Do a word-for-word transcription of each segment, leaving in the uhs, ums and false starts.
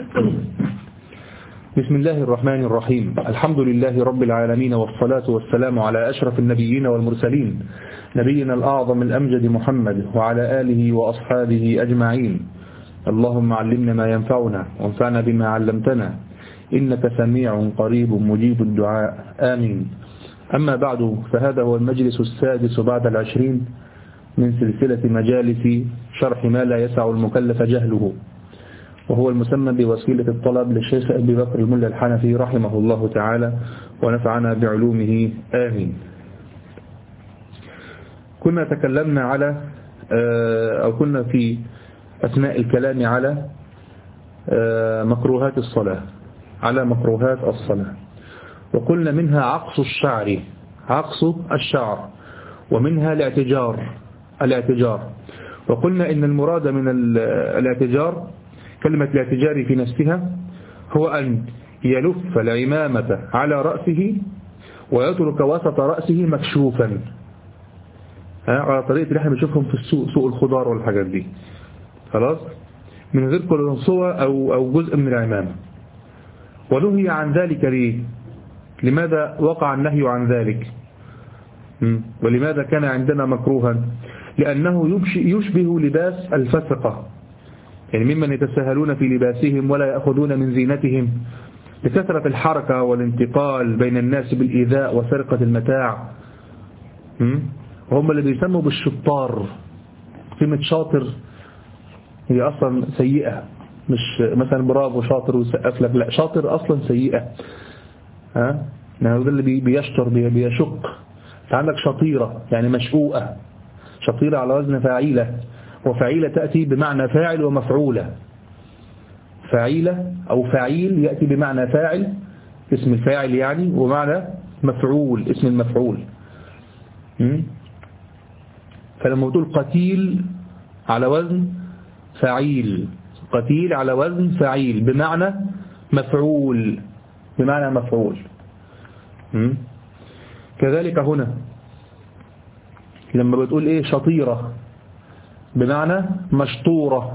بسم الله الرحمن الرحيم. الحمد لله رب العالمين، والصلاة والسلام على أشرف النبيين والمرسلين، نبينا الأعظم الأمجد محمد وعلى آله وأصحابه أجمعين. اللهم علمنا ما ينفعنا وانفعنا بما علمتنا، إنك سميع قريب مجيب الدعاء، آمين. أما بعد، فهذا هو المجلس السادس بعد العشرين من سلسلة مجالس شرح ما لا يسع المكلف جهله، وهو المسمى بوسيلة الطلب للشيخ أبي بكر الملا الحنفي رحمه الله تعالى ونفعنا بعلومه، آمين. كنا تكلمنا على أو كنا في أثناء الكلام على مكروهات الصلاة على مكروهات الصلاة وقلنا منها عقص الشعر عقص الشعر ومنها الاعتجار الاعتجار وقلنا إن المراد من الاعتجار، كلمة الاعتجار في نفسها، هو أن يلف العمامة على رأسه ويترك وسط رأسه مكشوفا، على طريقة اللي احنا بنشوفهم في السوق، سوق الخضار والحاجات دي، خلاص، من غير قلنسوة أو أو جزء من العمامة. ونهي عن ذلك ليه؟ لماذا وقع النهي عن ذلك؟ ولماذا كان عندنا مكروها؟ لأنه يشبه لباس الفسقة، يعني ممن يتساهلون في لباسهم ولا يأخذون من زينتهم لكثرة الحركة والانتقال بين الناس بالإيذاء وسرقة المتاع. وهم اللي بيسموا بالشطار. كلمة شاطر هي أصلا سيئة، مش مثلا برافو شاطر وسقف لك، لا، شاطر أصلا سيئة. ها يعني ده اللي بيشطر بيشق. عندك شطيرة يعني مشقوقة، شطيرة على وزن فاعلة، وفعيلة تأتي بمعنى فاعل ومفعولة. فعيلة أو فعيل يأتي بمعنى فاعل، اسم الفاعل يعني، ومعنى مفعول، اسم المفعول. فلما تقول قتيل على وزن فعيل، قتيل على وزن فعيل بمعنى مفعول، بمعنى مفعول. كذلك هنا لما بتقول ايه شطيرة بمعنى مشطورة.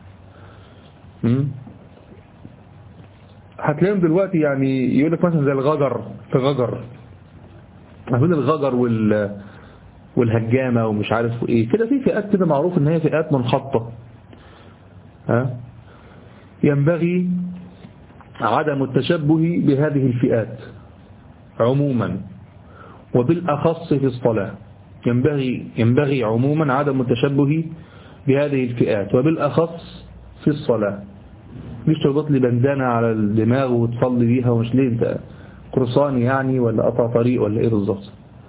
هتلاقيهم دلوقتي يعني يقول لك مثلا زي الغجر، في غجر، بين الغجر وال والهجامة ومش عارف ايه كده، في فئات كده معروف ان هي فئات منحطة. ها ينبغي عدم التشبه بهذه الفئات عموما وبالأخص في الصلاة. ينبغي ينبغي عموما عدم التشبه بهذه الفئات وبالأخص في الصلاة. مش تربط لي بندانة على الدماغ وتصلي بيها، ومش ليه انت قرصاني يعني ولا قطع طريق ولا ايه بالظبط.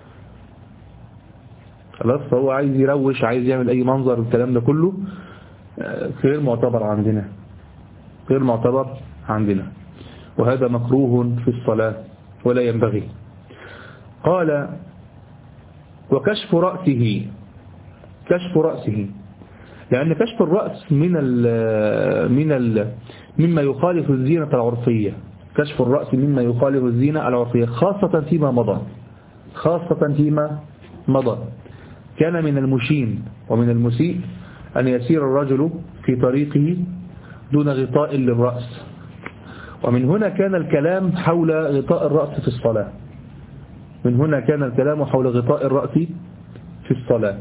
خلاص، فهو عايز يروش، عايز يعمل اي منظر، الكلام ده كله غير معتبر عندنا، غير معتبر عندنا، وهذا مكروه في الصلاة ولا ينبغي. قال وكشف رأسه، كشف رأسه، لأن كشف الرأس من ال من ال مما يخالف الزينة العرفية. كشف الرأس مما يخالف الزينة العرفية، خاصة فيما مضى، خاصة فيما مضى. كان من المشين ومن المسيء أن يسير الرجل في طريقه دون غطاء للرأس، ومن هنا كان الكلام حول غطاء الرأس في الصلاة. من هنا كان الكلام حول غطاء الرأس في الصلاة،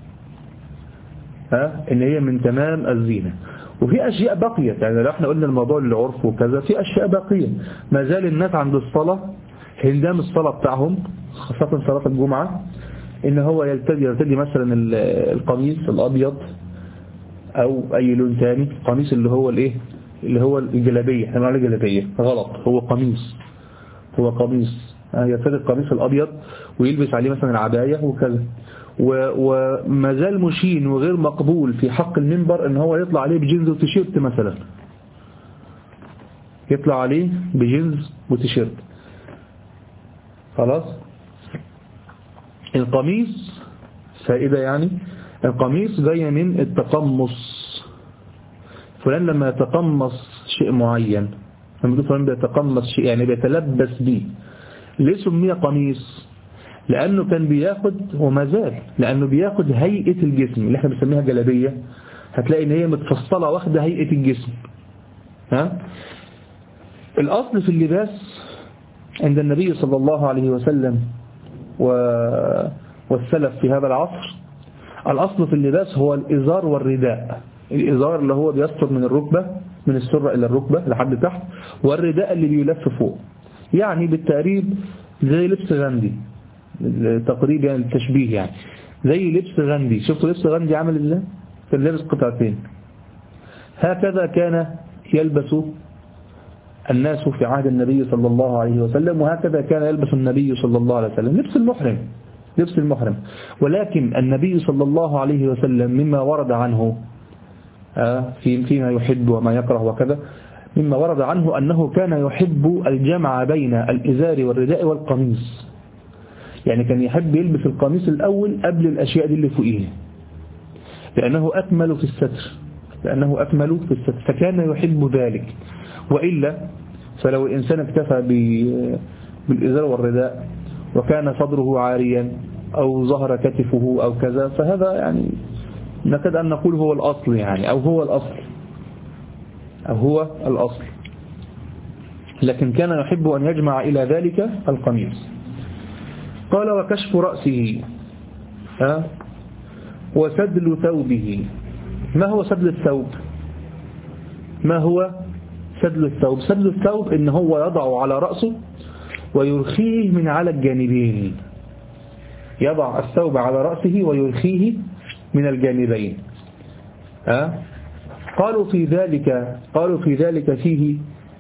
ها إن هي من تمام الزينة. وفي أشياء بقية، يعني لو احنا قلنا الموضوع للعرف وكذا، في أشياء بقية ما زال الناس عند الصلاة، هندام الصلاة بتاعهم خاصة صلاة الجمعة، إن هو يلتدي يلتدي مثلا القميص الأبيض أو أي لون ثاني، القميص اللي هو الإيه اللي هو الجلابية، احنا بنقول جلابية غلط، هو قميص، هو قميص، يرتدي القميص الأبيض ويلبس عليه مثلا العباية وكذا. وما زال مشين وغير مقبول في حق المنبر ان هو يطلع عليه بجينز وتيشيرت مثلا، يطلع عليه بجينز وتيشيرت. خلاص، القميص فائدة يعني، القميص جاي من التقمص. فلان لما يتقمص شيء معين، لما يقول فلان بيتقمص شيء يعني بيتلبس به، ليه سمي قميص؟ لأنه كان بياخد وما زال، لأنه بياخد هيئة الجسم اللي احنا بنسميها جلابية. هتلاقي ان هي متفصلة واخدة هيئة الجسم، ها؟ الأصل في اللباس عند النبي صلى الله عليه وسلم والسلف في هذا العصر، الأصل في اللباس هو الإزار والرداء. الإزار اللي هو بيستر من الركبة، من السرة إلى الركبة لحد تحت، والرداء اللي بيلف فوق، يعني بالتقريب زي لبس غندي، تقريبا يعني التشبيه، يعني زي لبس غندي. شفتوا لبس غندي عامل ازاي؟ كان لابس قطعتين. هكذا كان يلبس الناس في عهد النبي صلى الله عليه وسلم، وهكذا كان يلبس النبي صلى الله عليه وسلم، لبس المحرم، لبس المحرم. ولكن النبي صلى الله عليه وسلم مما ورد عنه في فيما يحب وما يكره وكذا، مما ورد عنه أنه كان يحب الجمع بين الإزار والرداء والقميص. يعني كان يحب يلبس القميص الأول قبل الأشياء دي اللي فوقيه، لأنه أكمل في الستر، لأنه أكمل في الستر، فكان يحب ذلك. وإلا فلو الإنسان اكتفى بالإزار والرداء وكان صدره عاريا أو ظهر كتفه أو كذا، فهذا يعني نكاد أن نقول هو الأصل، يعني أو هو الأصل أو هو الأصل. لكن كان يحب أن يجمع إلى ذلك القميص. قال وكشف رأسه ها وسدل ثوبه. ما هو سدل الثوب؟ ما هو سدل الثوب؟ سدل الثوب إن هو يضع على رأسه ويرخيه من على الجانبين، يضع الثوب على رأسه ويرخيه من الجانبين. ها قالوا في ذلك قالوا في ذلك فيه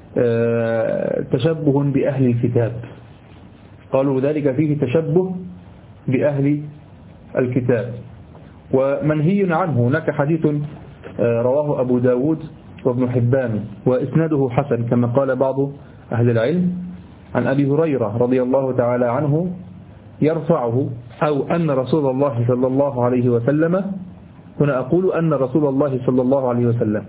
تشبه بأهل الكتاب، قالوا ذلك فيه تشبه بأهل الكتاب ومنهي عنه. هناك حديث رواه أبو داود وابن حبان وإسناده حسن كما قال بعض أهل العلم، عن أبي هريرة رضي الله تعالى عنه يرفعه، أو أن رسول الله صلى الله عليه وسلم، هنا أقول أن رسول الله صلى الله عليه وسلم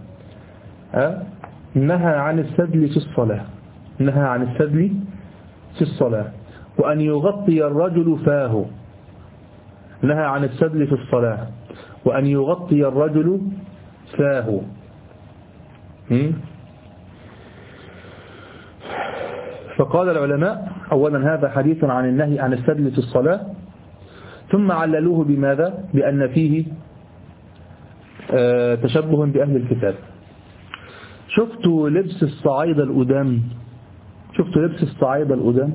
نهى عن السدل في الصلاة، نهى عن السدل في الصلاة، وأن يغطي الرجل فاه. نهى عن السدل في الصلاة وأن يغطي الرجل فاه. فقال العلماء أولا هذا حديث عن النهي عن السدل في الصلاة، ثم عللوه بماذا؟ بأن فيه تشبه بأهل الكتاب. شفتوا لبس الصعايدة القدام؟ شفتوا لبس الصعايدة القدام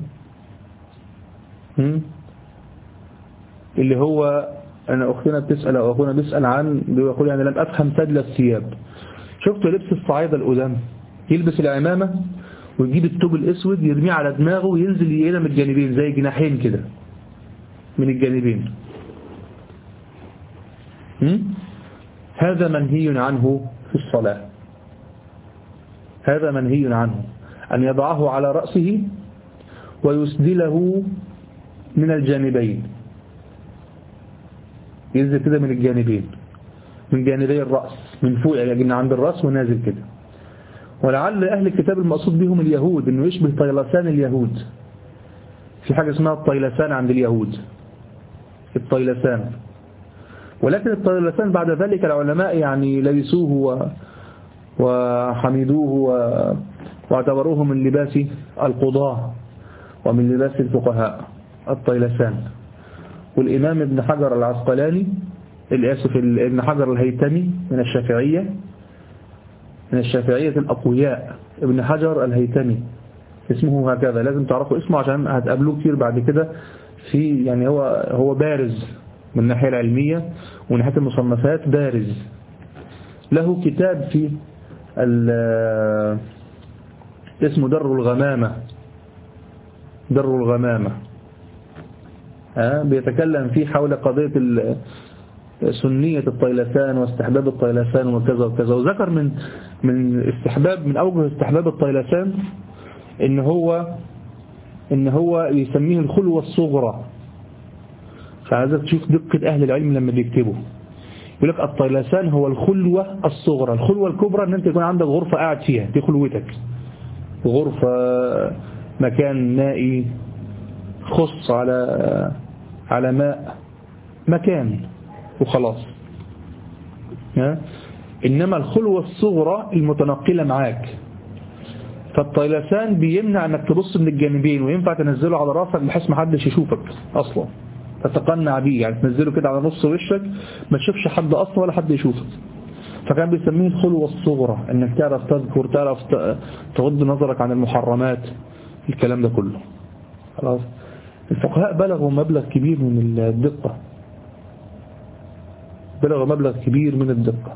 اللي هو أنا أختنا بتسأل أو أخونا بيسأل عن، بيقول يعني لم أفهم سدل الثياب. شفتوا لبس الصعايدة القدام؟ يلبس العمامة ويجيب الثوب الأسود يرميه على دماغه وينزل يقينا من الجانبين زي جناحين كده من الجانبين. هذا منهي عنه في الصلاة، هذا منهي عنه، أن يضعه على رأسه ويسدله من الجانبين، ينزل كده من الجانبين، من جانبي الرأس، من فوق يعني عند الرأس ونازل كده. ولعل أهل الكتاب المقصود بهم اليهود، إنه يشبه طيلسان اليهود. في حاجة اسمها الطيلسان عند اليهود، الطيلسان. ولكن الطيلسان بعد ذلك العلماء يعني لبسوه وحمدوه واعتبروه من لباس القضاة ومن لباس الفقهاء الطيلسان. والإمام ابن حجر العسقلاني الآسف ابن حجر الهيتمي من الشافعية، من الشافعية الأقوياء، ابن حجر الهيتمي اسمه هكذا، لازم تعرفوا اسمه عشان هتقابلوه كتير بعد كده. في يعني هو هو بارز من الناحية العلمية ومن ناحية المصنفات بارز. له كتاب في اسمه در الغمامة، در الغمامة ها بيتكلم فيه حول قضية سنية الطيلسان واستحباب الطيلسان وكذا وكذا. وذكر من من استحباب من أوجه استحباب الطيلسان إن هو إن هو يسميه الخلوة الصغرى. فعايزك تشوف دقة أهل العلم لما بيكتبوا، يقول لك الطيلسان هو الخلوة الصغرى. الخلوة الكبرى ان انت يكون عندك غرفة قاعد فيها، دي خلوتك، غرفة مكان نائي خص على على ماء مكان وخلاص. انما الخلوة الصغرى المتنقلة معاك فالطيلسان بيمنع انك تبص من الجانبين، وينفع تنزله على راسك بحيث ما حدش يشوفك اصلا، تتقنع بيه، يعني تنزله كده على نص وشك ما تشوفش حد اصلا ولا حد يشوفك. فكان بيسميه الخلوة الصغرى، انك تعرف تذكر، تعرف تغض نظرك عن المحرمات، الكلام ده كله. خلاص. الفقهاء بلغوا مبلغ كبير من الدقة، بلغوا مبلغ كبير من الدقة.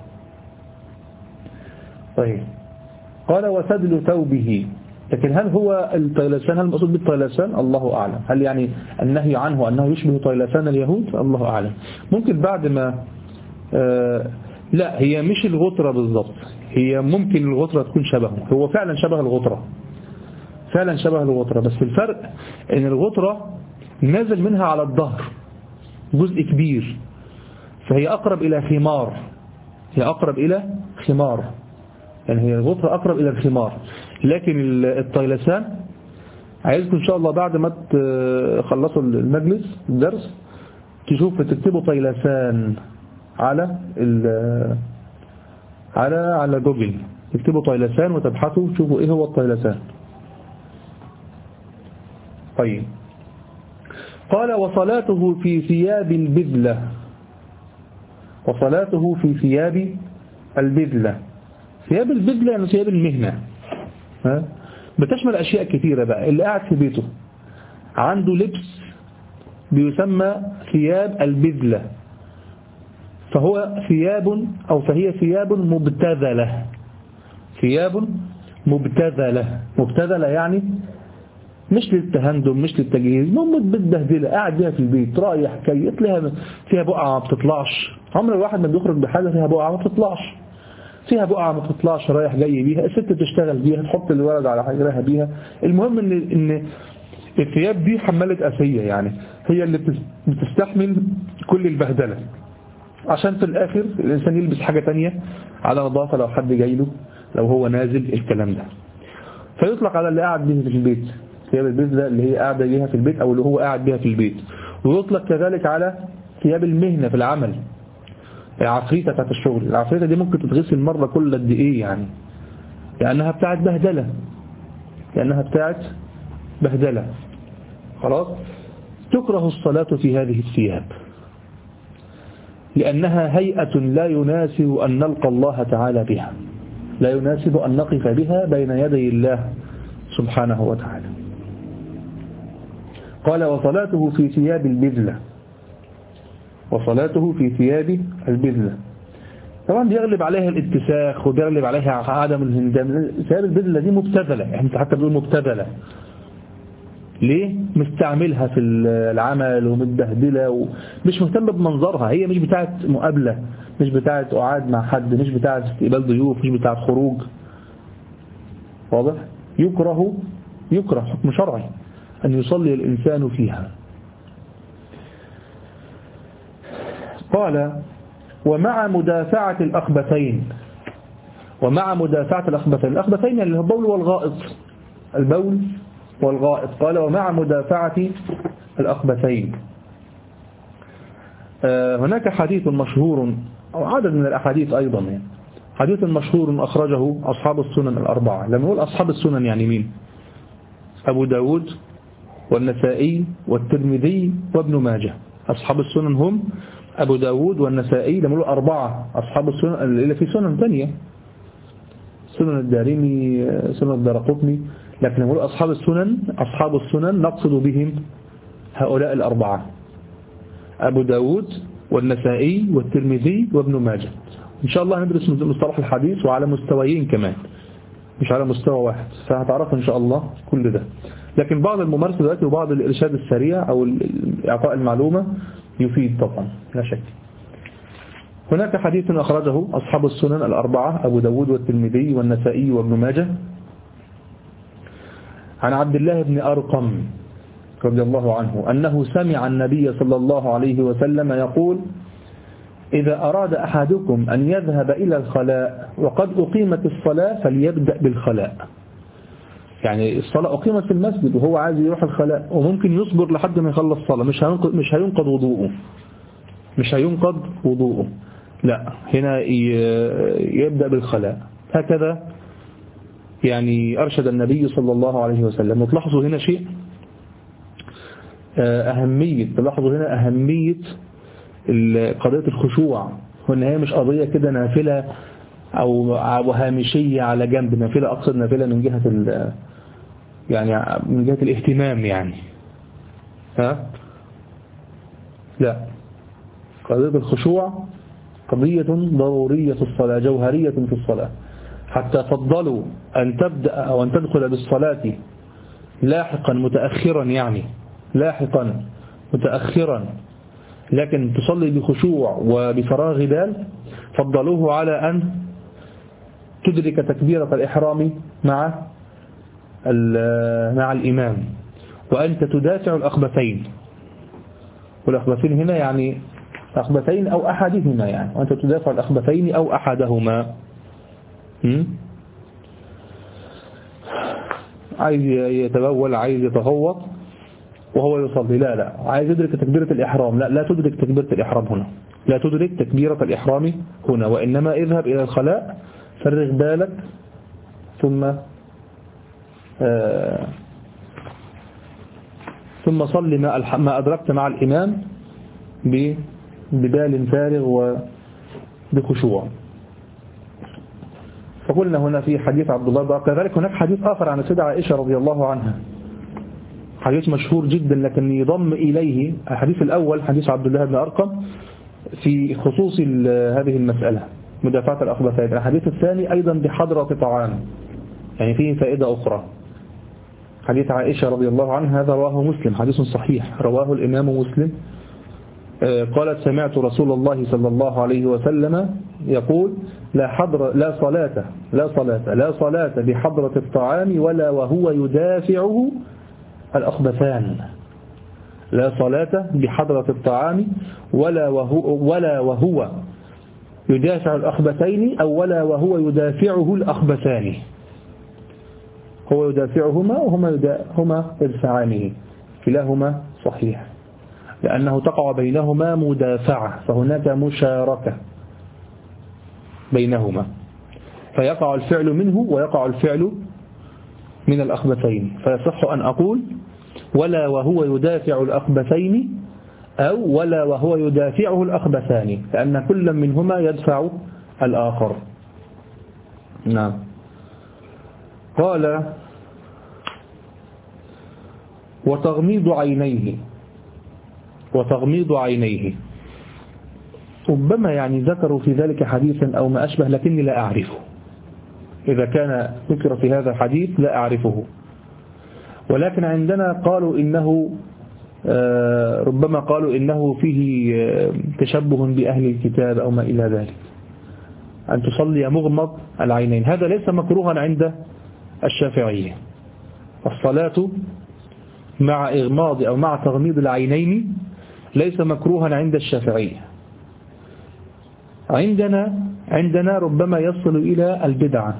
طيب، قال وسدل ثوبه، لكن هل هو الطيلسان، هل المقصود بالطيلسان؟ الله أعلم. هل يعني النهي عنه أنه يشبه طيلسان اليهود؟ الله أعلم. ممكن بعد ما آه لا، هي مش الغطرة بالضبط، هي ممكن الغطرة تكون شبهه، هو فعلا شبه الغطرة، فعلا شبه الغطرة، بس الفرق ان الغطرة نازل منها على الظهر جزء كبير، فهي أقرب إلى خمار، هي أقرب إلى خمار، يعني هي الغطرة أقرب إلى الخمار. لكن الطيلسان عايزكم إن شاء الله بعد ما تخلصوا المجلس الدرس تشوفوا تكتبوا طيلسان على على على جوجل، تكتبوا طيلسان وتبحثوا تشوفوا إيه هو الطيلسان. طيب، قال وصلاته في ثياب البذلة، وصلاته في ثياب البذلة. ثياب البذلة يعني ثياب المهنة، ها؟ بتشمل أشياء كثيرة بقى. اللي قاعد في بيته عنده لبس بيسمى ثياب البذلة، فهو ثياب أو فهي ثياب مبتذلة، ثياب مبتذلة. مبتذلة يعني مش للتهندم، مش للتجهيز، المهم متبهدله قاعد بيها في البيت رايح جاي، تلاقيها فيها بقعه ما بتطلعش. عمر الواحد ما بيخرج بحاجه فيها بقعه ما بتطلعش، فيها بقعه ما بتطلعش رايح جاي بيها، الست تشتغل بيها، تحط الولد على حجرها بيها. المهم ان ان الثياب دي حماله اسيه، يعني هي اللي بتستحمل كل البهدله، عشان في الاخر الانسان يلبس حاجه تانية على نظافه لو حد جاي له، لو هو نازل، الكلام ده. فيطلق على اللي قاعد به في البيت ثياب البذلة، اللي هي قاعدة بيها في البيت أو اللي هو قاعد بيها في البيت. ويطلق كذلك على ثياب المهنة في العمل، العفريتة بتاعت الشغل. العفريتة دي ممكن تتغسل مرة كل قد إيه يعني، لأنها بتاعت بهدلة، لأنها بتاعت بهدلة. خلاص. تكره الصلاة في هذه الثياب لأنها هيئة لا يناسب أن نلقى الله تعالى بها، لا يناسب أن نقف بها بين يدي الله سبحانه وتعالى. قال وصلاته في ثياب البذلة، وصلاته في ثياب البذلة. طبعا بيغلب عليها الاتساخ وبيغلب عليها عدم الهندام. ثياب البذلة دي مبتذلة، انت حتى بتقول مبتذلة ليه؟ مستعملها في العمل ومتبهدلة ومش مهتم بمنظرها، هي مش بتاعت مقابلة، مش بتاعت قعاد مع حد، مش بتاعت استقبال ضيوف، مش بتاعت خروج. واضح؟ يكره يكره حكم شرعي أن يصلي الإنسان فيها. قال ومع مدافعة الأخبثين، ومع مدافعة الأخبثين، الأخبثين يعني البول والغائط، البول والغائط. قال ومع مدافعة الأخبثين. هناك حديث مشهور أو عدد من الأحاديث أيضا، يعني حديث مشهور أخرجه أصحاب السنن الأربعة. لما نقول أصحاب السنن يعني مين؟ أبو داود والنسائي والترمذي وابن ماجه. أصحاب السنن هم أبو داود والنسائي. لما نقول أربعة أصحاب السنن اللي في سنن ثانية، سنن الدارمي، سنن الدارقطني، لكن لما نقول أصحاب السنن، أصحاب السنن نقصد بهم هؤلاء الأربعة: أبو داود والنسائي والترمذي وابن ماجه. إن شاء الله هندرس مصطلح الحديث وعلى مستويين كمان، مش على مستوى واحد، فهتعرفوا إن شاء الله كل ده. لكن بعض الممارسة دلوقتي وبعض الإرشاد السريع أو إعطاء المعلومة يفيد طبعا لا شك. هناك حديث أخرجه أصحاب السنن الأربعة: أبو داود والترمذي والنسائي وابن ماجه، عن عبد الله بن أرقم رضي الله عنه أنه سمع النبي صلى الله عليه وسلم يقول: إذا أراد أحدكم أن يذهب إلى الخلاء وقد أقيمت الصلاة فليبدأ بالخلاء. يعني الصلاة أقيمت في المسجد وهو عايز يروح الخلاء، وممكن يصبر لحد ما يخلص الصلاة، مش هينقض مش هينقض وضوءه مش هينقض وضوءه لا، هنا يبدأ بالخلاء. هكذا يعني أرشد النبي صلى الله عليه وسلم. وتلاحظوا هنا شيء أهمية تلاحظوا هنا أهمية قضية الخشوع، وإن هي مش قضية كده نافلة أو هامشية على جنب، نافلة أقصد نافلة من جهة يعني من جهة الاهتمام يعني ها لا، قضية الخشوع قضية ضرورية في الصلاة، جوهرية في الصلاة، حتى فضلوا أن تبدأ أو أن تدخل بالصلاة لاحقا متأخرا، يعني لاحقا متأخرا لكن تصلي بخشوع وبفراغ بال، فضلوه على أن تدرك تكبيرة الإحرام مع مع الإمام وأنت تدافع الأخبثين. والأخبثين هنا يعني أخبثين أو أحدهما، يعني وأنت تدافع الأخبثين أو أحدهما. م? عايز يتبول، عايز يتغوط وهو يصلي، لا لا، عايز يدرك تكبيرة الإحرام، لا لا تدرك تكبيرة الإحرام هنا، لا تدرك تكبيرة الإحرام هنا، وإنما اذهب إلى الخلاء، فرغ بالك، ثم آه ثم صل ما ما أدركت مع الإمام ببال فارغ وبخشوع. فقلنا هنا في حديث عبد الله، كذلك هناك حديث آخر عن السيدة عائشة رضي الله عنها، حديث مشهور جدا لكن يضم إليه الحديث الأول حديث عبد الله بن أرقم في خصوص هذه المسألة مدافعة الأخبثين. الحديث الثاني أيضا بحضرة طعام، يعني فيه فائدة أخرى. حديث عائشة رضي الله عنها هذا رواه مسلم، حديث صحيح رواه الإمام مسلم، قالت سمعت رسول الله صلى الله عليه وسلم يقول لا حضر لا صلاة لا صلاة لا صلاة بحضرة الطعام ولا وهو يدافعه الأخبثان. لا صلاة بحضرة الطعام ولا وهو ولا وهو يدافع الأخبثين أو ولا وهو يدافعه الأخبثان. هو يدافعهما وهما يدا هما يدفعانه، كلاهما صحيح، لأنه تقع بينهما مدافعة، فهناك مشاركة بينهما، فيقع الفعل منه ويقع الفعل من الأخبثين، فيصح أن أقول ولا وهو يدافع الأخبثين أو ولا وهو يدافعه الأخبثان، لأن كل منهما يدفع الآخر. نعم. قال وتغميض عينيه وتغميض عينيه ربما يعني ذكروا في ذلك حديثا أو ما أشبه لكني لا أعرفه، إذا كان ذكر في هذا الحديث لا أعرفه، ولكن عندنا قالوا إنه ربما قالوا إنه فيه تشبه بأهل الكتاب أو ما إلى ذلك، أن تصلي مغمض العينين. هذا ليس مكروها عند الشافعية، الصلاة مع إغماض أو مع تغميض العينين ليس مكروها عند الشافعية. عندنا عندنا ربما يصل إلى البدعة،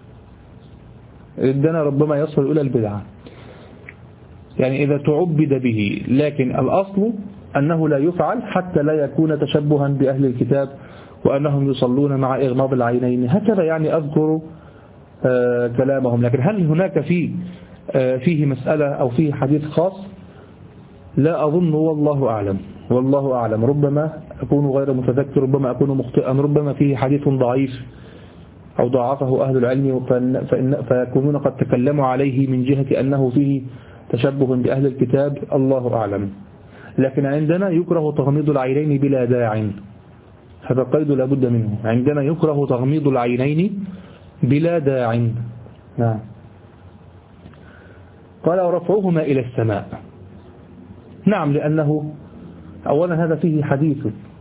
عندنا ربما يصل إلى البدعة يعني إذا تعبد به، لكن الأصل أنه لا يفعل حتى لا يكون تشبها بأهل الكتاب وأنهم يصلون مع إغماض العينين، هكذا يعني أذكر آه كلامهم. لكن هل هناك فيه آه فيه مسألة أو فيه حديث خاص؟ لا أظن، والله أعلم والله أعلم ربما أكون غير متذكر، ربما أكون مخطئا، ربما فيه حديث ضعيف أو ضعفه أهل العلم فيكونون قد تكلموا عليه من جهة أنه فيه تشبه بأهل الكتاب، الله أعلم. لكن عندنا يكره تغميض العينين بلا داع، هذا قيد لا بد منه، عندنا يكره تغميض العينين بلا داع. نعم. قال ورفعهما إلى السماء، نعم، لأنه أولا هذا فيه حديث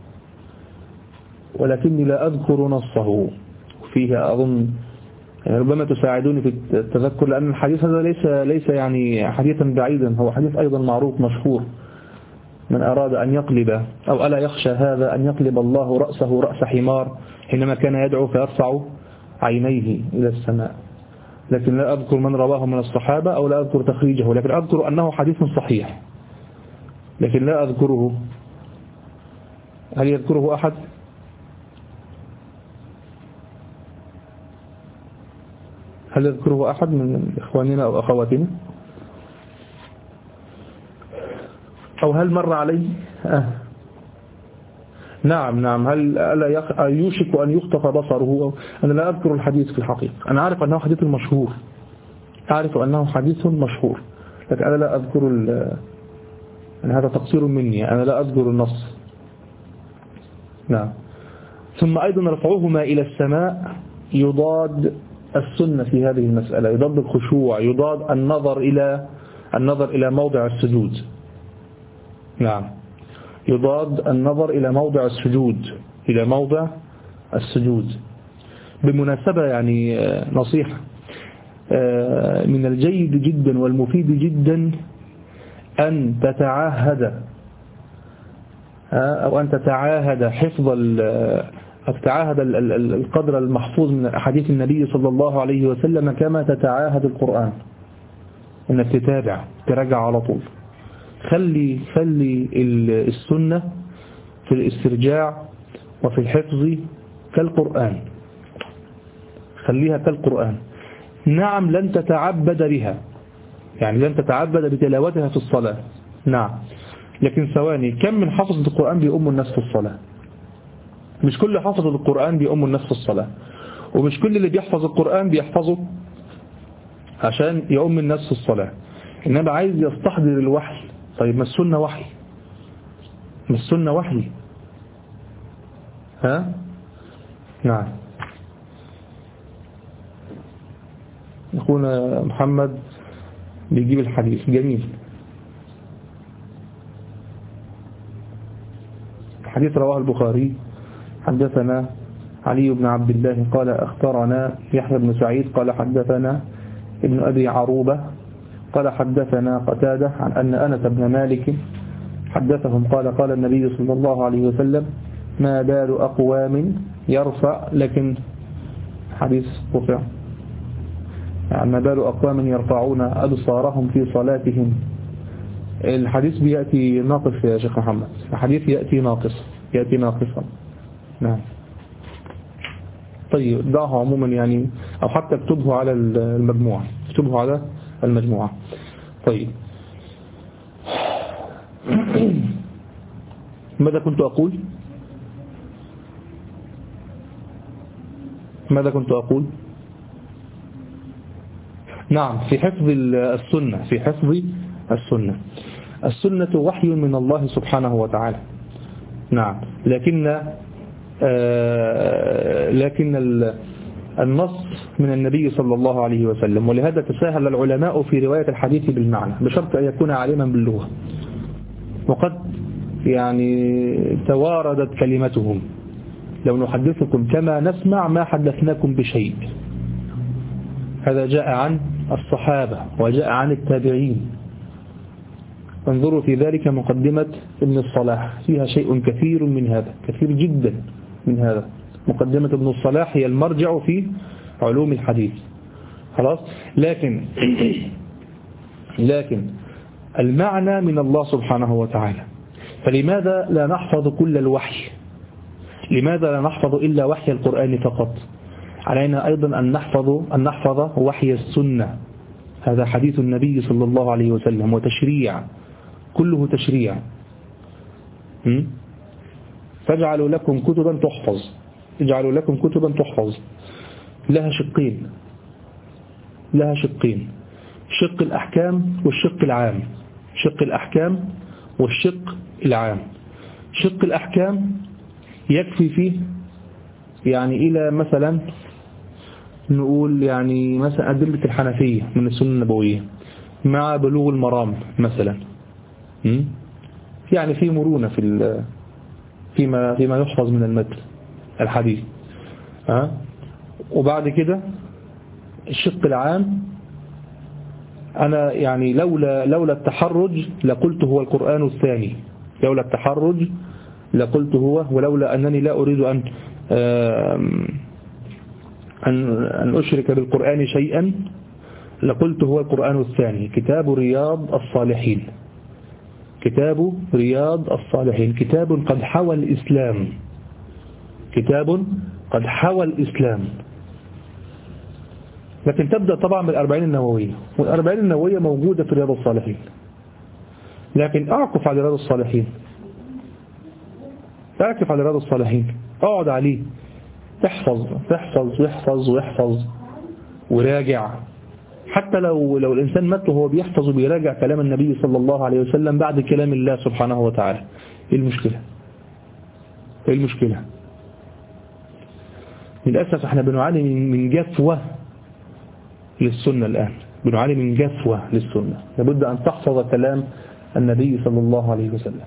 ولكني لا أذكر نصه، فيه أظن يعني ربما تساعدوني في التذكر، لأن الحديث هذا ليس ليس يعني حديثا بعيدا، هو حديث أيضا معروف مشهور، من أراد أن يقلب أو ألا يخشى هذا أن يقلب الله رأسه رأس حمار حينما كان يدعو فيرفع عينيه إلى السماء. لكن لا أذكر من رواه من الصحابة أو لا أذكر تخريجه، لكن أذكر أنه حديث صحيح، لكن لا أذكره. هل يذكره أحد؟ هل يذكره أحد من إخواننا أو أخواتنا؟ أو هل مر عليه؟ آه. نعم نعم. هل ألا يوشك أن يخطف بصره؟ أنا لا أذكر الحديث في الحقيقة. أنا عارف أنه حديث مشهور، أعرف أنه حديث مشهور، لكن أنا لا أذكر أن هذا تقصير مني، أنا لا أذكر النص. نعم. ثم أيضا رفعهما إلى السماء يضاد السنة في هذه المسألة، يضاد الخشوع، يضاد النظر إلى النظر إلى موضع السجود. نعم، يضاد النظر إلى موضع السجود، إلى موضع السجود. بالمناسبة يعني نصيحة، من الجيد جدا والمفيد جدا أن تتعاهد أو أن تتعاهد حفظ تتعاهد القدر المحفوظ من أحاديث النبي صلى الله عليه وسلم كما تتعاهد القرآن، أنك تتابع تراجع على طول. خلي خلي السنة في الاسترجاع وفي الحفظ كالقرآن، خليها كالقرآن. نعم لن تتعبد بها، يعني لن تتعبد بتلاوتها في الصلاة، نعم، لكن ثواني، كم من حفظة القرآن بيؤم الناس في الصلاة؟ مش كل حفظة القرآن بيؤم الناس في الصلاة، ومش كل اللي بيحفظ القرآن بيحفظه عشان يؤم الناس في الصلاة، إنما عايز يستحضر الوحي. طيب ما السنة وحي، ما السنة وحي، ها؟ نعم. أخونا محمد بيجيب الحديث جميل. الحديث رواه البخاري. حدثنا علي بن عبد الله قال أخبرنا يحيى بن سعيد قال حدثنا ابن أبي عروبة قال حدثنا قتادة عن أن أنس بن مالك حدثهم قال قال النبي صلى الله عليه وسلم ما بال أقوام يرفع، لكن حديث رفع، يعني ما بال أقوام يرفعون أبصارهم في صلاتهم. الحديث بيأتي ناقص يا شيخ محمد، الحديث يأتي ناقص، يأتي ناقصا. نعم. طيب دعه عموما يعني، أو حتى اكتبه على المجموعة، اكتبه على المجموعة. طيب ماذا كنت أقول ماذا كنت أقول نعم، في حفظ السنة، في حفظ السنة. السنة وحي من الله سبحانه وتعالى، نعم، لكن آه لكن النص من النبي صلى الله عليه وسلم، ولهذا تساهل العلماء في رواية الحديث بالمعنى بشرط أن يكون عالما باللغة، وقد يعني تواردت كلمتهم، لو نحدثكم كما نسمع ما حدثناكم بشيء. هذا جاء عن الصحابة وجاء عن التابعين. انظروا في ذلك مقدمة ابن الصلاح، فيها شيء كثير من هذا، كثير جدا من هذا. مقدمة ابن الصلاح هي المرجع في علوم الحديث، خلاص. لكن لكن المعنى من الله سبحانه وتعالى، فلماذا لا نحفظ كل الوحي؟ لماذا لا نحفظ إلا وحي القرآن فقط؟ علينا أيضا أن نحفظ أن نحفظ وحي السنة. هذا حديث النبي صلى الله عليه وسلم وتشريع، كله تشريع. فاجعلوا لكم كتبا تحفظ، اجعلوا لكم كتبا تحفظ. لها شقين، لها شقين، شق الأحكام والشق العام، شق الأحكام والشق العام. شق الأحكام يكفي فيه يعني إلى مثلا نقول يعني مثلا أدلة الحنفية من السنة النبوية مع بلوغ المرام مثلا، يعني في مرونة في فيما فيما يحفظ من المتن الحديث. ها وبعد كده الشق العام، أنا يعني لولا لولا التحرج لقلت هو القرآن الثاني، لولا التحرج لقلت هو، ولولا أنني لا أريد أن أن أن أشرك بالقرآن شيئا لقلت هو القرآن الثاني. كتاب رياض الصالحين، كتاب رياض الصالحين كتاب قد حوى الإسلام، كتاب قد حوى الإسلام. لكن تبدأ طبعا بالأربعين النووية، والأربعين النووية موجودة في رياض الصالحين، لكن أعكف على رياض الصالحين، أعكف على رياض الصالحين، أقعد عليه، تحفظ تحفظ ويحفظ ويحفظ وراجع. حتى لو لو الإنسان مات وهو بيحفظ وبيراجع كلام النبي صلى الله عليه وسلم بعد كلام الله سبحانه وتعالى، إيه المشكلة؟ إيه المشكلة؟ للأسف احنا بنعاني من جفوة للسنة الآن، بنعاني من جفوة للسنة. لابد أن تحفظ كلام النبي صلى الله عليه وسلم.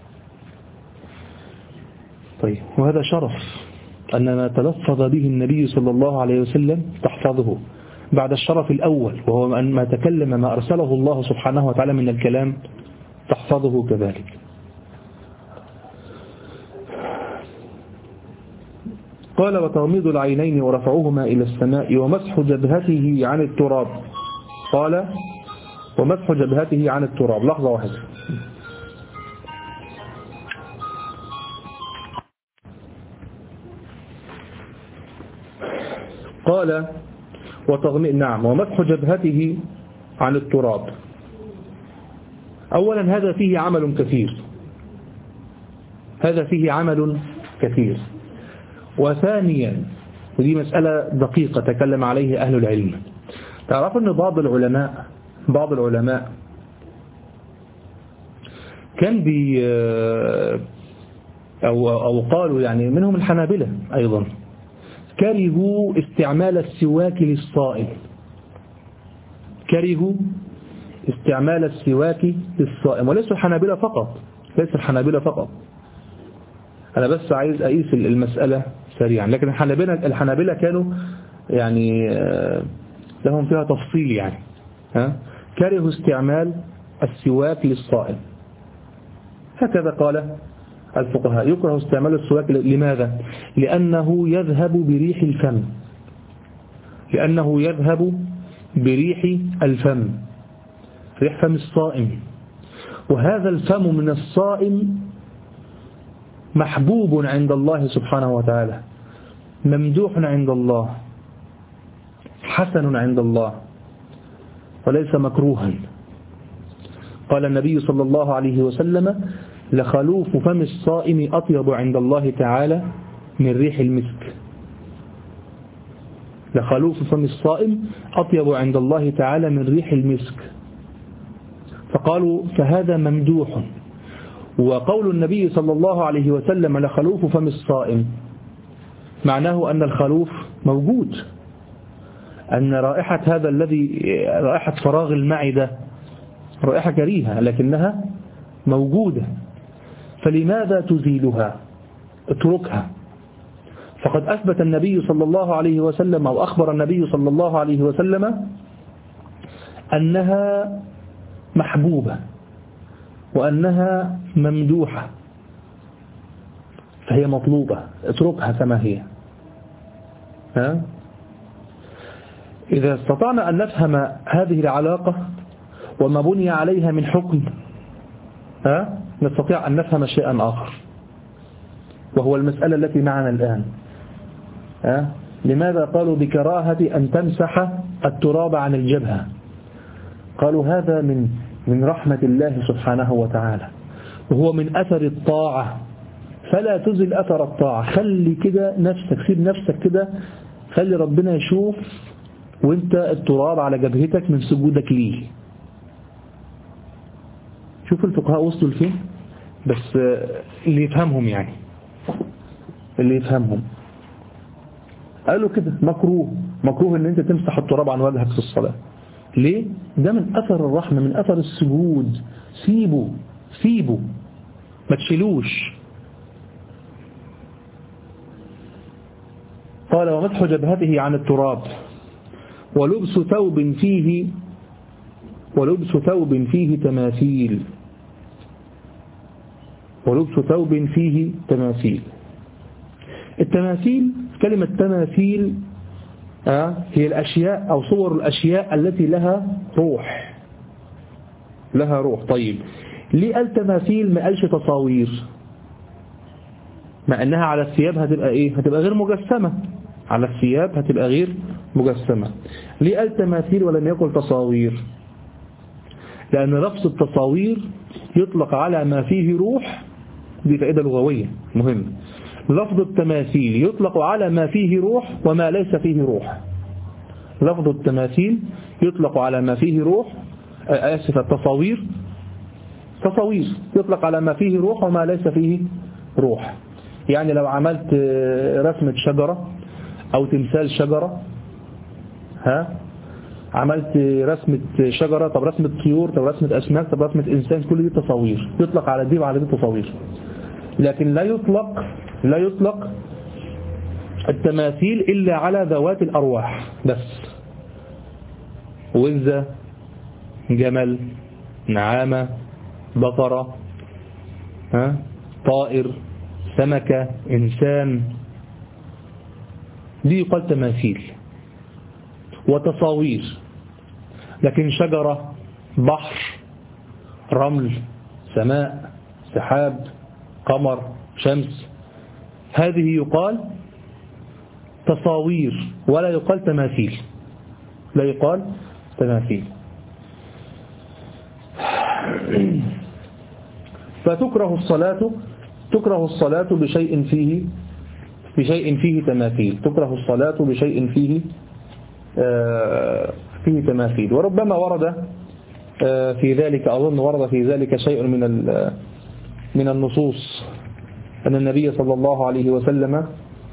طيب، وهذا شرف أن ما تلفظ به النبي صلى الله عليه وسلم تحفظه بعد الشرف الأول، وهو أن ما تكلم ما أرسله الله سبحانه وتعالى من الكلام تحفظه كذلك. قال: وتغميض العينين ورفعهما إلى السماء ومسح جبهته عن التراب. قال: ومسح جبهته عن التراب. لحظة واحدة. قال: وتغميض نعم ومسح جبهته عن التراب. أولا هذا فيه عمل كثير، هذا فيه عمل كثير. وثانيا، ودي مسألة دقيقة تكلم عليه أهل العلم، تعرفوا أن بعض العلماء بعض العلماء كان بي أو, أو قالوا يعني منهم الحنابلة أيضا كرهوا استعمال السواك للصائم، كرهوا استعمال السواك للصائم. وليس الحنابلة فقط، ليس الحنابلة فقط، أنا بس عايز أقيس المسألة سريعا. لكن الحنابلة الحنابلة كانوا يعني لهم فيها تفصيل، يعني ها كرهوا استعمال السواك للصائم. هكذا قال الفقهاء: يكره استعمال السواك. لماذا؟ لأنه يذهب بريح الفم، لأنه يذهب بريح الفم، ريح فم الصائم. وهذا الفم من الصائم محبوب عند الله سبحانه وتعالى، ممدوح عند الله، حسن عند الله، وليس مكروها. قال النبي صلى الله عليه وسلم: لخلوف فم الصائم أطيب عند الله تعالى من ريح المسك. لخلوف فم الصائم أطيب عند الله تعالى من ريح المسك. فقالوا: فهذا ممدوح. وقول النبي صلى الله عليه وسلم: لخلوف فم الصائم، معناه أن الخلوف موجود، أن رائحة هذا الذي رائحة فراغ المعدة رائحة كريهة لكنها موجودة، فلماذا تزيلها؟ اتركها. فقد أثبت النبي صلى الله عليه وسلم أو أخبر النبي صلى الله عليه وسلم أنها محبوبة وأنها ممدوحة، فهي مطلوبة، اتركها كما هي. ها؟ إذا استطعنا أن نفهم هذه العلاقة وما بني عليها من حكم، ها؟ نستطيع أن نفهم شيئا آخر، وهو المسألة التي معنا الآن. ها؟ لماذا قالوا بكراهة أن تمسح التراب عن الجبهة؟ قالوا هذا من من رحمة الله سبحانه وتعالى، وهو من أثر الطاعة، فلا تزل أثر الطاعة. خلي كده نفسك، سيب نفسك كده، خلي ربنا يشوف وانت التراب على جبهتك من سجودك ليه. شوف الفقهاء وصلوا لفين، بس اللي يفهمهم، يعني اللي يفهمهم قالوا كده مكروه، مكروه ان انت تمسح التراب عن وجهك في الصلاة. ليه؟ ده من أثر الرحمة، من أثر السجود. سيبه سيبه ما تشيلوش. قال: ومسح جبهته عن التراب ولبس ثوب فيه ولبس ثوب فيه تماثيل ولبس ثوب فيه تماثيل. التماثيل، كلمة تماثيل آه هي الأشياء أو صور الأشياء التي لها روح، لها روح. طيب ليه قال تماثيل ما قالش تصاوير؟ مع أنها على الثياب هتبقى إيه؟ هتبقى غير مجسمة، على الثياب هتبقى غير مجسمة. ليه قال تماثيل ولم يقل تصاوير؟ لأن لفظ التصاوير يطلق على ما فيه روح، دي فائدة لغوية مهم. لفظ التماثيل يطلق على ما فيه روح وما ليس فيه روح. لفظ التماثيل يطلق على ما فيه روح، آسف التصاوير تصاوير يطلق على ما فيه روح وما ليس فيه روح. يعني لو عملت رسمة شجرة أو تمثال شجرة، ها عملت رسمة شجرة، طب رسمة طيور، طب رسمة أسماك، طب رسمة إنسان، كل دي تصاوير، يطلق على دي وعلى دي تصاوير. لكن لا يطلق لا يطلق التماثيل إلا على ذوات الأرواح بس. وزة، جمل، نعامة، بقرة، ها طائر، سمكة، إنسان، دي يقال تماثيل وتصاوير. لكن شجرة، بحر، رمل، سماء، سحاب، قمر، شمس، هذه يقال تصاوير ولا يقال تماثيل، لا يقال تماثيل. فتكره الصلاة تكره الصلاة بشيء فيه بشيء فيه تماثيل، تكره الصلاة بشيء فيه آه فيه تماثيل. وربما ورد آه في ذلك، أظن ورد في ذلك شيء من من النصوص، أن النبي صلى الله عليه وسلم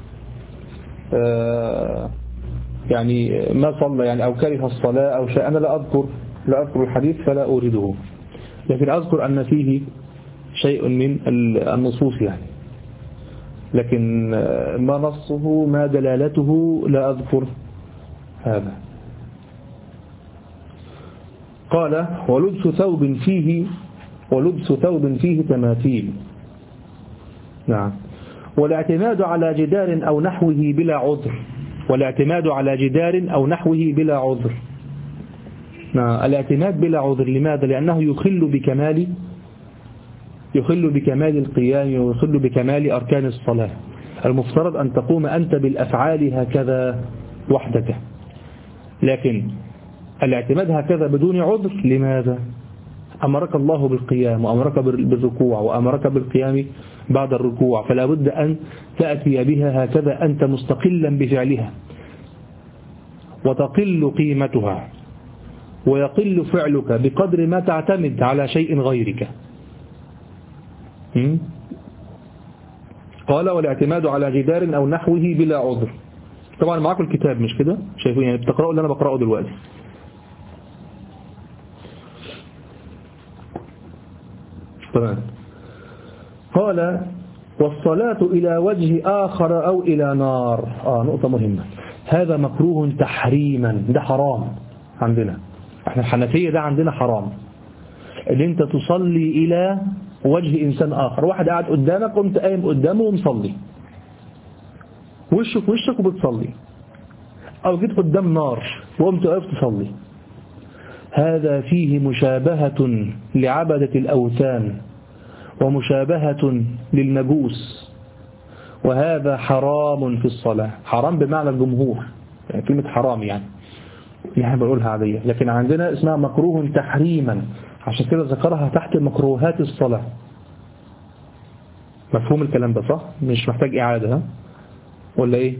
آه يعني ما صلى يعني أو كره الصلاة أو شيء. أنا لا أذكر لا أذكر الحديث فلا أورده، لكن أذكر أن فيه شيء من النصوص يعني، لكن ما نصه ما دلالته لا أذكر هذا. قال ولبس ثوب فيه ولبس ثوب فيه تماثيل. نعم. والاعتماد على جدار أو نحوه بلا عذر والاعتماد على جدار أو نحوه بلا عذر. نعم. الاعتماد بلا عذر لماذا؟ لأنه يخل بكمال يخل بكمال القيام ويخل بكمال أركان الصلاة. المفترض أن تقوم أنت بالأفعال هكذا وحدك، لكن الاعتماد هكذا بدون عذر لماذا؟ أمرك الله بالقيام وأمرك بالركوع وأمرك بالقيام بعد الركوع، فلا بد أن تأتي بها هكذا أنت مستقلا بفعلها، وتقل قيمتها ويقل فعلك بقدر ما تعتمد على شيء غيرك. قال والاعتماد على جدار أو نحوه بلا عذر. طبعا معاكم الكتاب مش كده؟ شايفين يعني بتقرأوا اللي أنا بقرأه دلوقتي. تمام. قال والصلاة إلى وجه آخر أو إلى نار. آه نقطة مهمة. هذا مكروه تحريما، ده حرام عندنا احنا الحنفية، ده عندنا حرام ان انت تصلي إلى وجه إنسان آخر. واحد قاعد قدامك قمت قايم قدامه ومصلي وشك وشك وبتصلي، أو جيت قدام نار وقمت قايم تصلي، هذا فيه مشابهة لعبدة الأوثان ومشابهة للمجوس، وهذا حرام في الصلاة. حرام بمعنى الجمهور، يعني كلمة حرام يعني يعني بقولها عادية، لكن عندنا اسمها مكروه تحريما، عشان كده ذكرها تحت مكروهات الصلاة. مفهوم الكلام ده صح؟ مش محتاج إعادة ها؟ ولا إيه؟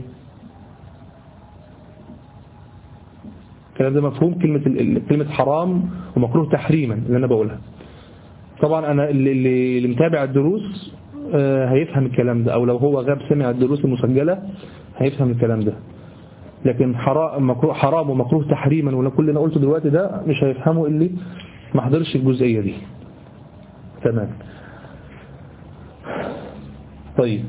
الكلام ده مفهوم؟ كلمة كلمة حرام ومكروه تحريما اللي أنا بقولها. طبعا أنا اللي, اللي متابع الدروس هيفهم الكلام ده، أو لو هو غاب سمع الدروس المسجلة هيفهم الكلام ده. لكن حرام مكروه حرام ومكروه تحريما ولا كل اللي أنا قلته دلوقتي ده مش هيفهمه اللي ما حضرش الجزئية دي. تمام. طيب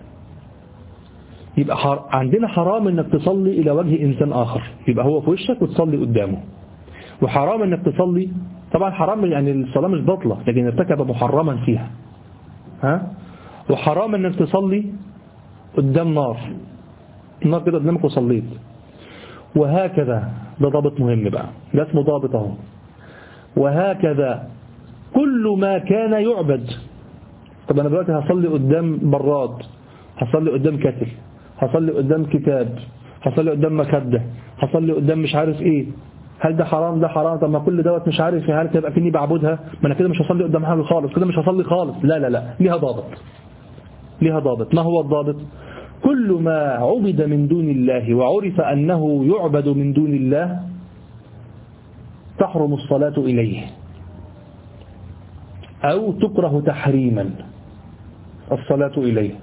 يبقى حر... عندنا حرام انك تصلي الى وجه انسان اخر، يبقى هو في وشك وتصلي قدامه. وحرام انك تصلي، طبعا حرام يعني الصلاة مش باطلة لكن ارتكب محرما فيها، ها. وحرام انك تصلي قدام نار، النار كده قدامك وصليت، وهكذا. ده ضابط مهم بقى، ده اسمه ضابط اهو. وهكذا كل ما كان يعبد. طب انا دلوقتي هصلي قدام براد، هصلي قدام كتل، هصلي قدام كتاب، هصلي قدام مخدة، هصلي قدام مش عارف ايه، هل ده حرام؟ ده حرام. طب ما كل دوت مش عارف، هل تبقى كني بعبدها؟ ما انا كده مش هصلي قدام حاجه خالص، كده مش هصلي خالص. لا لا لا، ليها ضابط، ليها ضابط. ما هو الضابط؟ كل ما عبد من دون الله وعرف أنه يعبد من دون الله تحرم الصلاة إليه أو تكره تحريما الصلاة إليه.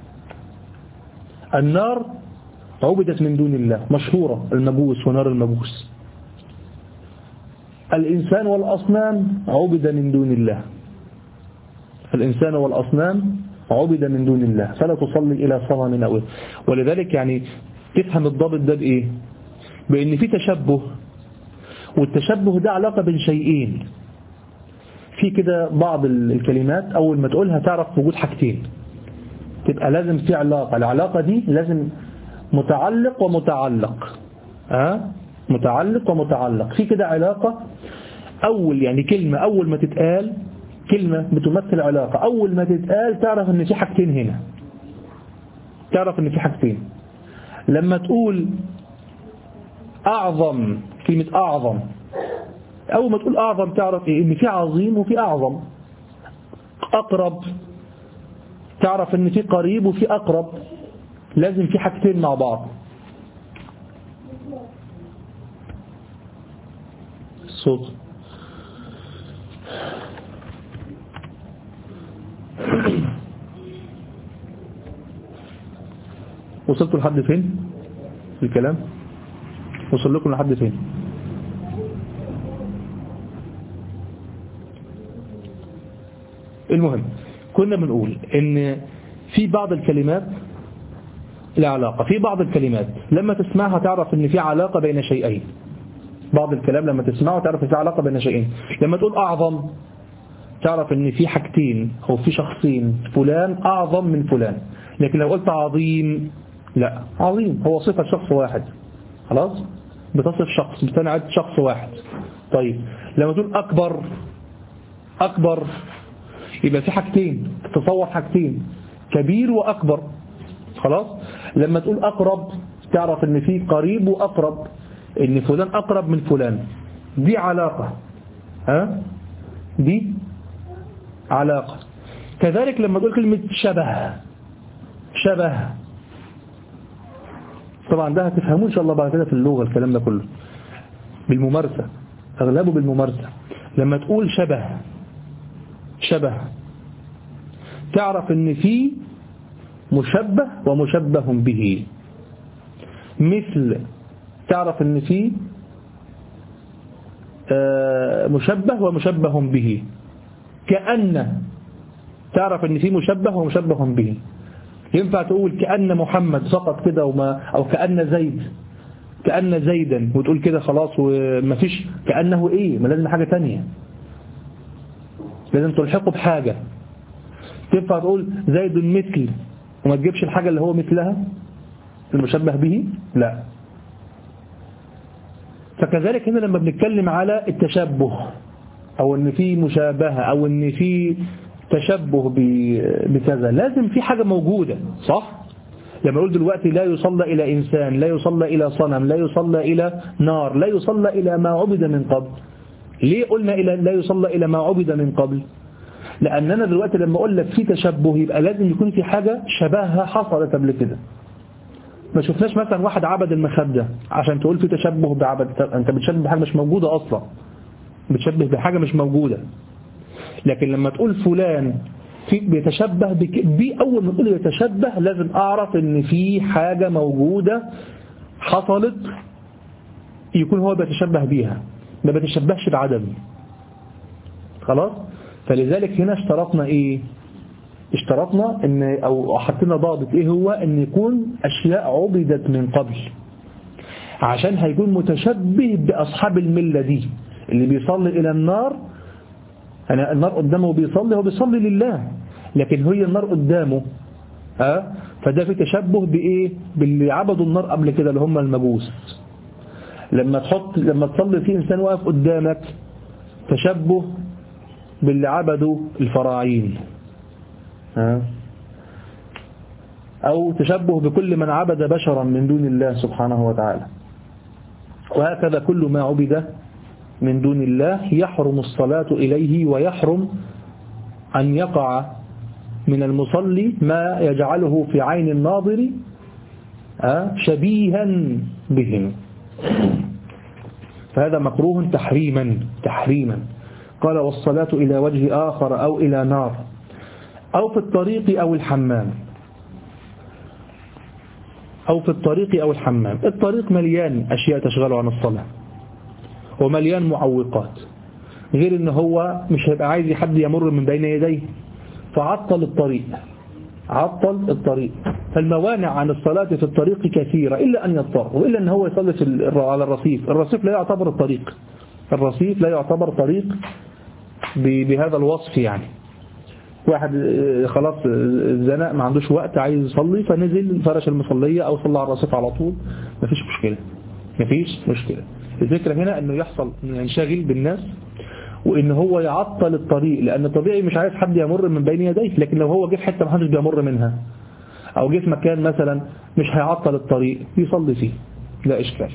النار عبدت من دون الله، مشهورة، المجوس ونار المجوس. الإنسان والأصنام عبد من دون الله، الإنسان والأصنام عبد من دون الله، فلا تصلي إلى صنم أو. ولذلك يعني تفهم الضابط ده بإيه؟ بأن في تشبه، والتشبه ده علاقة بين شيئين. في كده بعض الكلمات أول ما تقولها تعرف وجود حاجتين، تبقى لازم في علاقة، العلاقة دي لازم متعلق ومتعلق، أه؟ متعلق ومتعلق. في كده علاقة أول، يعني كلمة أول ما تتقال، كلمة بتمثل علاقة، أول ما تتقال تعرف أن في حاجتين هنا، تعرف أن في حاجتين. لما تقول أعظم، كلمة أعظم، أول ما تقول أعظم تعرف إيه؟ أن في عظيم وفي أعظم. أقرب تعرف أن في قريب وفي أقرب، لازم في حاجتين مع بعض. الصوت وصلتوا لحد فين في الكلام؟ وصل لكم لحد فين؟ المهم كنا بنقول ان في بعض الكلمات العلاقة، في بعض الكلمات لما تسمعها تعرف ان في علاقة بين شيئين. بعض الكلام لما تسمعه تعرف ان في علاقة بين شيئين. لما تقول أعظم تعرف ان في حاجتين أو في شخصين، فلان أعظم من فلان. لكن لو قلت عظيم، لا، عظيم هو صفة شخص واحد، خلاص، بتصف شخص، بتنعد شخص واحد. طيب لما تقول أكبر، أكبر يبقى في حاجتين، تتصور حاجتين، كبير وأكبر، خلاص. لما تقول أقرب تعرف ان في قريب وأقرب، ان فلان أقرب من فلان، دي علاقة، ها؟ دي علاقة. كذلك لما تقول كلمة شبه، شبه طبعا ده هتفهموه إن شاء الله بعد كده في اللغة، الكلام ده كله بالممارسة، أغلبه بالممارسة. لما تقول شبه، شبه تعرف ان في مشبه ومشبه به. مثل تعرف ان في مشبه ومشبه به. كأن تعرف ان في مشبه ومشبه به. ينفع تقول كأن محمد فقط كده وما، أو كأن زيد، كأن زيدا وتقول كده خلاص وما فيش كأنه إيه، ما لازم حاجة تانية، لازم تلحقه بحاجة. تنفع تقول زيد مثل وما تجيبش الحاجة اللي هو مثلها المشبه به؟ لا. فكذلك هنا لما بنتكلم على التشبه أو أن في مشابهة أو أن في تشبه بكذا، لازم في حاجة موجودة، صح؟ لما أقول دلوقتي لا يصلى إلى إنسان، لا يصلى إلى صنم، لا يصلى إلى نار، لا يصلى إلى ما عبد من قبل. ليه قلنا إلى لا يصلى إلى ما عبد من قبل؟ لأننا دلوقتي لما أقول لك في تشبه يبقى لازم يكون في حاجة شبهها حصلت قبل كده. ما شفناش مثلا واحد عبد المخدة عشان تقول في تشبه بعبد، أنت بتشبه بحاجة مش موجودة أصلا، بتشبه بحاجة مش موجودة. لكن لما تقول فلان في بيتشبه بي، أول ما تقول يتشبه لازم أعرف إن في حاجة موجودة حصلت يكون هو بيتشبه بيها، ما بيتشبهش بعدم، خلاص. فلذلك هنا اشترطنا إيه؟ اشترطنا إن أو حطينا ضابط إيه هو؟ إن يكون أشياء عبدت من قبل، عشان هيكون متشبه بأصحاب الملة دي. اللي بيصلي إلى النار، أنا النار قدامه بيصلي، هو بيصلي لله، لكن هي النار قدامه، ها؟ فده في تشبه بإيه؟ باللي عبدوا النار قبل كده اللي هم المجوس. لما تحط لما تصلي في إنسان واقف قدامك، تشبه باللي عبدوا الفراعين، ها؟ أو تشبه بكل من عبد بشرا من دون الله سبحانه وتعالى. وهكذا كل ما عبد من دون الله يحرم الصلاة إليه، ويحرم أن يقع من المصلي ما يجعله في عين الناظر شبيها بهم، فهذا مكروه تحريما تحريما. قال والصلاة إلى وجه آخر أو إلى نار أو في الطريق أو الحمام، أو في الطريق أو الحمام. الطريق مليان أشياء تشغله عن الصلاة، ومليان معوقات، غير إن هو مش هيبقى عايز حد يمر من بين يديه، فعطل الطريق عطل الطريق. فالموانع عن الصلاة في الطريق كثيرة، إلا أن يضطر، وإلا أن هو يصلي على الرصيف. الرصيف لا يعتبر الطريق، الرصيف لا يعتبر طريق بهذا الوصف. يعني واحد خلاص الزناء ما عندوش وقت عايز يصلي، فنزل فرش المصلية أو صلى على الرصيف على طول، مفيش مشكلة مفيش مشكلة. الذكر هنا أنه يحصل ينشغل بالناس، وإن هو يعطل الطريق، لأن طبيعي مش عايز حد يمر من بين يديه. لكن لو هو جه في حتة ما حدش بيمر منها، أو جه في مكان مثلا مش هيعطل الطريق، يصلي فيه لا إشكال.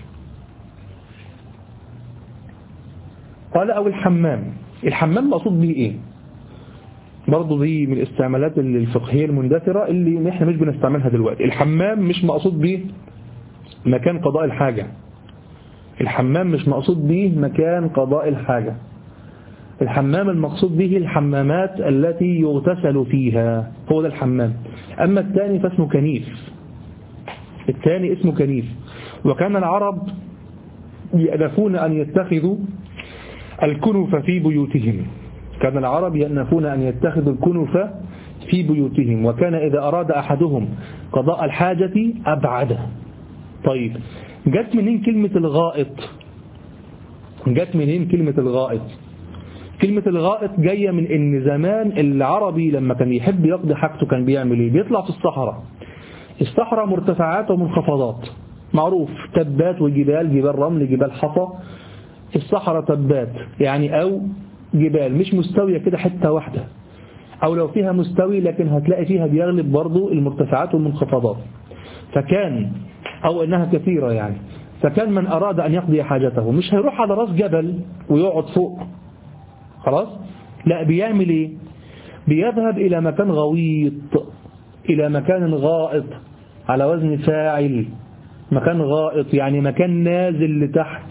قال أو الحمام. الحمام مقصود به إيه؟ برضو دي من الاستعمالات الفقهية المندثرة اللي احنا مش بنستعملها دلوقتي. الحمام مش مقصود به مكان قضاء الحاجة، الحمام مش مقصود به مكان قضاء الحاجة. الحمام المقصود به الحمامات التي يغتسل فيها، هو ده الحمام. أما الثاني فاسمه كنيف، الثاني اسمه كنيف. وكان العرب يأنفون أن يتخذوا الكنف في بيوتهم، كان العرب يأنفون أن يتخذوا الكنف في بيوتهم، وكان إذا أراد أحدهم قضاء الحاجة أبعده. طيب جت منين كلمة الغائط؟ جت منين كلمة الغائط؟ كلمة الغائط جاية من إن زمان العربي لما كان يحب يقضي حاجته كان بيعمل إيه؟ بيطلع في الصحراء. الصحراء مرتفعات ومنخفضات، معروف، تبات وجبال، جبال رمل، جبال حصى. الصحراء تبات يعني أو جبال مش مستوية كده حتة واحدة، أو لو فيها مستوي لكن هتلاقي فيها بيغلب برضو المرتفعات والمنخفضات. فكان أو إنها كثيرة يعني، فكان من أراد أن يقضي حاجته مش هيروح على راس جبل ويقعد فوق خلاص، لا بيعمل إيه؟ بيذهب إلى مكان غويط، إلى مكان غائط، على وزن فاعل، مكان غائط يعني مكان نازل لتحت،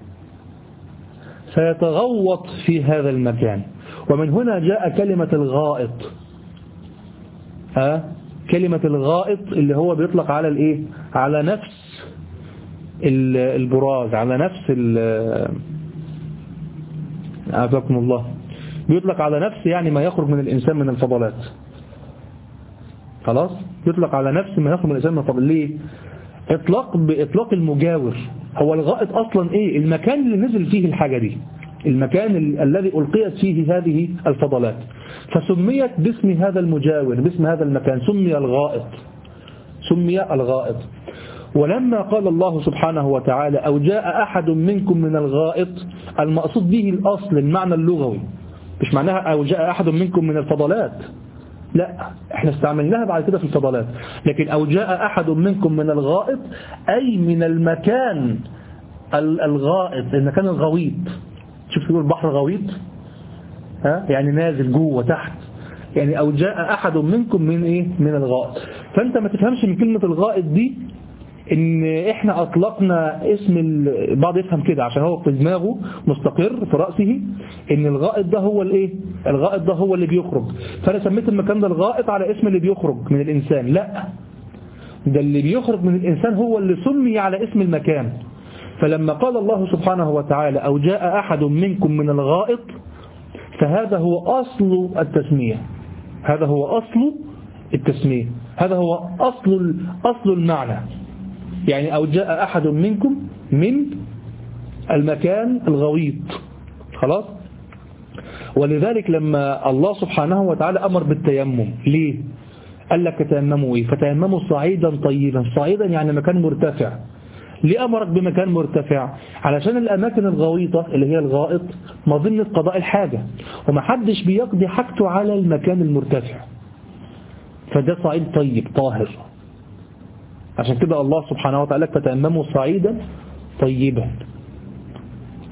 فيتغوط في هذا المكان. ومن هنا جاء كلمة الغائط. ها كلمة الغائط اللي هو بيطلق على الايه؟ على نفس البراز، على نفس عافاكم الله، بيطلق على نفس يعني ما يخرج من الإنسان من الفضلات. خلاص بيطلق على نفس ما يخرج من الإنسان من الفضلات. ليه؟ إطلاق بإطلاق المجاور. هو الغائط أصلا إيه؟ المكان اللي نزل فيه الحاجة دي، المكان ال الذي ألقيت فيه هذه الفضلات، فسميت باسم هذا المجاور، باسم هذا المكان سمي الغائط، سمي الغائط. ولما قال الله سبحانه وتعالى أو جاء أحد منكم من الغائط، المقصود به الأصل المعنى اللغوي، مش معناها أو جاء أحد منكم من الفضلات، لا احنا استعملناها بعد كده في الفضلات. لكن أو جاء أحد منكم من الغائط أي من المكان الغائط، المكان الغويط. شوف تقول البحر غويط، ها يعني نازل جوه تحت، يعني أو جاء أحد منكم من إيه؟ من الغائط. فأنت ما تفهمش من كلمة الغائط دي إن إحنا أطلقنا اسم البعض يفهم كده عشان هو في دماغه مستقر في رأسه إن الغائط ده هو الإيه؟ الغائط ده هو اللي بيخرج، فأنا سميت المكان ده الغائط على اسم اللي بيخرج من الإنسان. لا، ده اللي بيخرج من الإنسان هو اللي سمي على اسم المكان. فلما قال الله سبحانه وتعالى أو جاء أحد منكم من الغائط، فهذا هو أصل التسمية، هذا هو أصل التسمية، هذا هو أصل أصل المعنى. يعني أو جاء أحد منكم من المكان الغويط. خلاص. ولذلك لما الله سبحانه وتعالى أمر بالتيمم، ليه؟ قال لك تيمموا إيه؟ فتيمموا صعيدا طيبا. صعيدا يعني مكان مرتفع. ليه أمرك بمكان مرتفع؟ علشان الأماكن الغويطة اللي هي الغائط مظنة قضاء الحاجة، ومحدش بيقضي حاجته على المكان المرتفع، فده صعيد طيب طاهر. عشان كده الله سبحانه وتعالى فتيمموا صعيدا طيبا.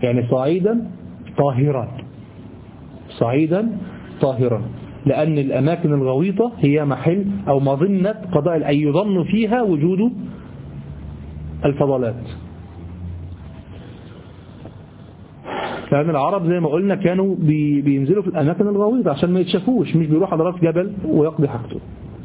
يعني صعيدا طاهرا، صعيدا طاهرا، لأن الأماكن الغويطة هي محل أو مظنة قضاء أي يظن فيها وجود الفضلات. لأن العرب زي ما قلنا كانوا بينزلوا في الأماكن الغويطة عشان ما يتشافوش، مش بيروح على راس جبل ويقضي حاجته.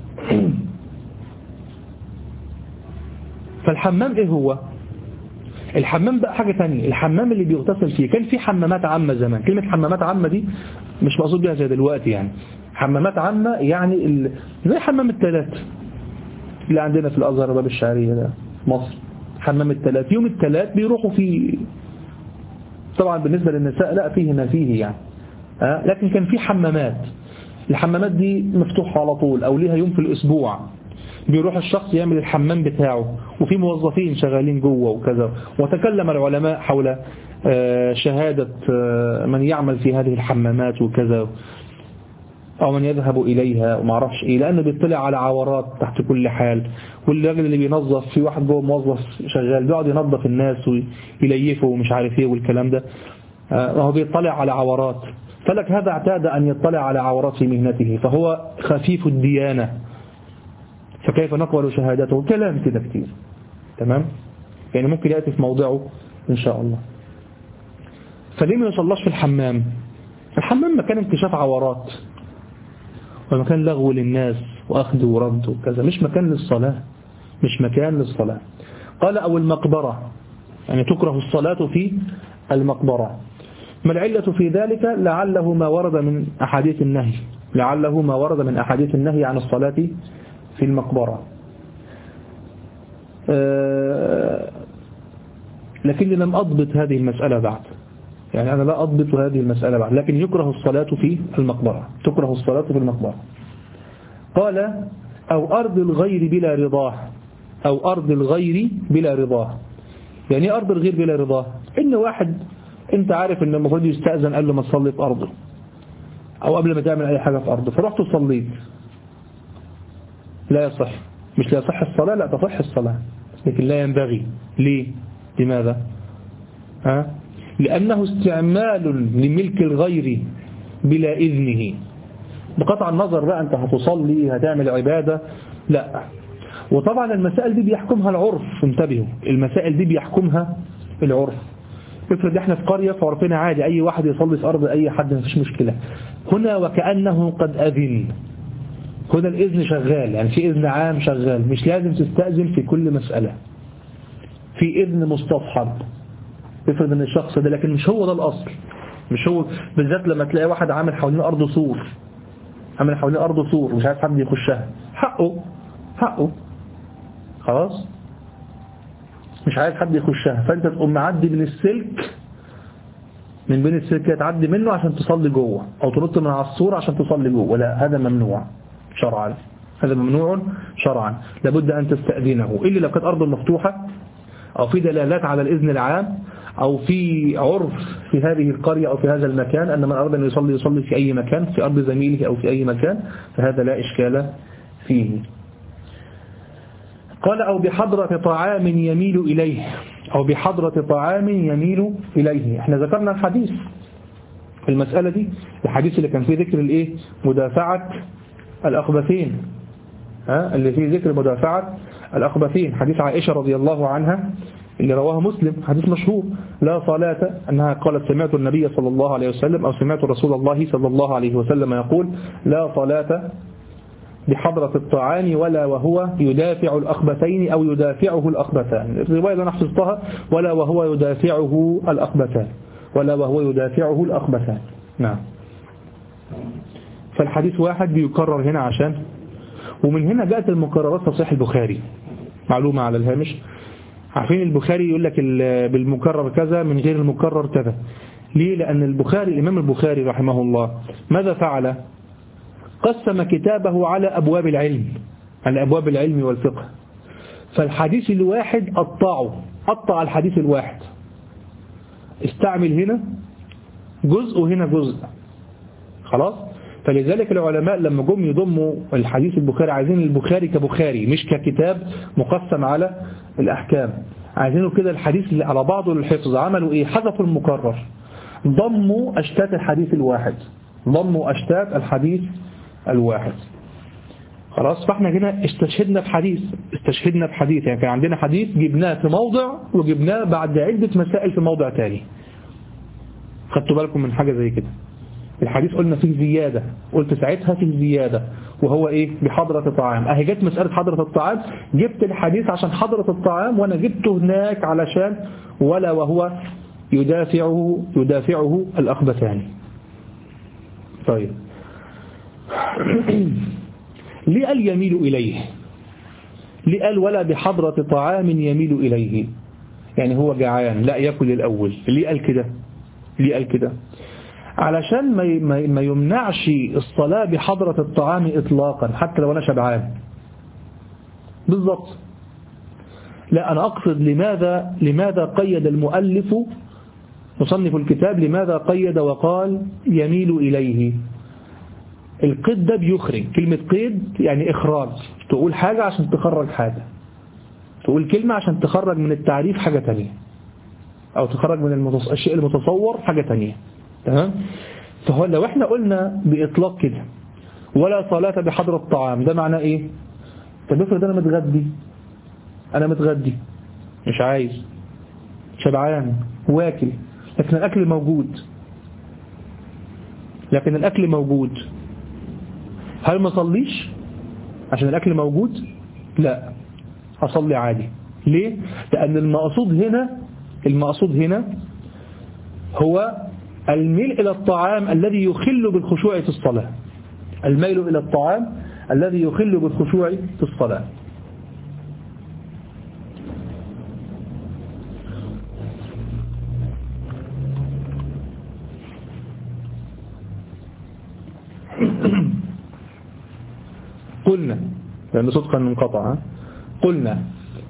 فالحمام إيه هو؟ الحمام بقى حاجة تانية. الحمام اللي بيغتسل فيه، كان في حمامات عامة زمان. كلمة حمامات عامة دي مش مقصود بها زي دلوقتي، يعني حمامات عامة يعني ال... زي حمام التلات اللي عندنا في الأزهر باب الشعرية ده مصر. حمام التلات يوم التلات بيروحوا فيه، طبعا بالنسبة للنساء لا فيه ما فيه يعني أه؟ لكن كان في حمامات. الحمامات دي مفتوحة على طول أو ليها يوم في الأسبوع بيروح الشخص يعمل الحمام بتاعه، وفي موظفين شغالين جوه وكذا. وتكلم العلماء حول شهادة من يعمل في هذه الحمامات وكذا، أو من يذهب إليها وما عرفش إيه، لأنه بيطلع على عورات تحت كل حال. والراجل اللي بينظف، في واحد جوه موظف شغال بيقعد ينظف الناس ويليفه ومش عارف إيه والكلام ده، وهو بيطلع على عورات. فلك هذا اعتاد أن يطلع على عورات في مهنته، فهو خفيف الديانة، فكيف نقبل شهادته؟ كلام كده كتير. تمام؟ يعني ممكن يأتي في موضعه إن شاء الله. فليه ما يصلاش في الحمام؟ الحمام مكان انكشاف عورات ومكان لغو للناس وأخذ ورد وكذا، مش مكان للصلاة، مش مكان للصلاة. قال أو المقبرة، يعني تكره الصلاة في المقبرة. ما العلة في ذلك؟ لعله ما ورد من أحاديث النهي، لعله ما ورد من أحاديث النهي عن الصلاة في المقبرة. أه لكني لم أضبط هذه المسألة بعد، يعني أنا لا أضبط هذه المسألة بعد، لكن يكره الصلاة في المقبرة، تكره الصلاة في المقبرة. قال أو أرض الغير بلا رضاه، أو أرض الغير بلا رضاه. يعني أرض الغير بلا رضاه، إن واحد أنت عارف إن المفروض يستأذن قال له ما تصلي في أرضه، أو قبل ما تعمل أي حاجة في أرضه، فرحت صليت، لا يصح. مش لا يصح الصلاة، لا تصح الصلاة، لكن لا ينبغي. ليه؟ لماذا؟ ها؟ لأنه استعمال لملك الغير بلا إذنه. بقطع النظر بقى أنت هتصلي هتعمل عبادة، لا. وطبعا المسائل دي بيحكمها العرف، انتبهوا، المسائل دي بيحكمها العرف. افرض احنا في قرية فعرفنا عادي أي واحد يصلي في أرض أي حد مفيش مشكلة. هنا وكأنه قد أذن، هنا الإذن شغال، يعني في إذن عام شغال، مش لازم تستأذن في كل مسألة، في إذن مستصحب. افرض ان الشخص ده، لكن مش هو ده الأصل، مش هو. بالذات لما تلاقي واحد عامل حوالين أرض سور، عامل حوالين أرض سور مش عايز حد يخشها، حقه حقه خلاص، مش عايز حد يخشها، فأنت تقوم معدي من السلك، من بين السلك تعدي منه عشان تصلي جوه، أو تنط من على السور عشان تصلي جوه، لا، هذا ممنوع شرعا، هذا ممنوع شرعا، لابد أن تستأذنه. إلا لو كانت أرض مفتوحة أو في دلالات على الإذن العام، أو في عرف في هذه القرية أو في هذا المكان أن من أراد أن يصلي يصلي في أي مكان، في أرض زميله أو في أي مكان، فهذا لا إشكال فيه. قال أو بحضرة طعام يميل إليه، أو بحضرة طعام يميل إليه. احنا ذكرنا الحديث في المسألة دي، الحديث اللي كان فيه ذكر الإيه؟ مدافعة الأخبثين، ها؟ اللي فيه ذكر مدافعة الأخبثين، حديث عائشة رضي الله عنها اللي رواه مسلم، حديث مشهور، لا صلاة، أنها قالت سمعت النبي صلى الله عليه وسلم أو سمعت رسول الله صلى الله عليه وسلم يقول لا صلاة بحضرة الطعام ولا وهو يدافع الأخبثين أو يدافعه الأخبثان. الرواية اللي أنا حفظتها ولا وهو يدافعه الأخبثان، ولا وهو يدافعه الأخبثان. نعم. فالحديث واحد بيكرر هنا عشان، ومن هنا جاءت المكررات في صحيح البخاري. معلومة على الهامش، عارفين البخاري يقول لك بالمكرر كذا من غير المكرر كذا. ليه؟ لأن البخاري الإمام البخاري رحمه الله ماذا فعل؟ قسم كتابه على أبواب العلم، على أبواب العلم والفقه. فالحديث الواحد قطعه، قطع الحديث الواحد، استعمل هنا جزء وهنا جزء، خلاص. فلذلك العلماء لما جم يضموا الحديث البخاري عايزين البخاري كبخاري، مش ككتاب مقسم على الأحكام، عايزينه كده الحديث اللي على بعضه للحفظ، عملوا ايه؟ حذفوا المكرر، ضموا أشتات الحديث الواحد، ضموا أشتات الحديث الواحد. خلاص، فاحنا هنا استشهدنا بحديث استشهدنا بحديث يعني كان عندنا حديث جبناه في موضع وجبناه بعد عدة مسائل في موضع تاني. خدتوا بالكم من حاجة زي كده؟ الحديث قلنا فيه زيادة، قلت ساعتها فيه زيادة وهو ايه؟ بحضرة الطعام. اهي جت مسألة حضرة الطعام، جبت الحديث عشان حضرة الطعام، وانا جبته هناك علشان ولا وهو يدافعه يدافعه الأخبثان. طيب ليه قال يميل إليه؟ ليه قال ولا بحضرة طعام يميل إليه؟ يعني هو جعان لا يأكل الأول. ليه قال كده؟ ليه قال كده؟ علشان ما ما يمنعش الصلاة بحضرة الطعام إطلاقا حتى لو أنا شبعان. بالضبط. لا أنا أقصد لماذا لماذا قيد المؤلف مصنف الكتاب، لماذا قيد وقال يميل إليه؟ القيد ده بيخرج، كلمة قيد يعني إخراج، تقول حاجة عشان تخرج حاجة، تقول كلمة عشان تخرج من التعريف حاجة تانية، أو تخرج من المتص... الشيء المتصور حاجة تانية. تمام؟ فهو لو احنا قلنا بإطلاق كده ولا صلاة بحضرة الطعام، ده معناه إيه؟ طب افرض أنا متغدي أنا متغدي مش عايز، شبعان واكل، لكن الأكل موجود لكن الأكل موجود هل ما صليش عشان الأكل موجود؟ لا، أصلي عادي. ليه؟ لأن المقصود هنا المقصود هنا هو الميل إلى الطعام الذي يخل بالخشوع في الصلاة، الميل إلى الطعام الذي يخل بالخشوع في الصلاة. قلنا لأن صدقا منقطع قلنا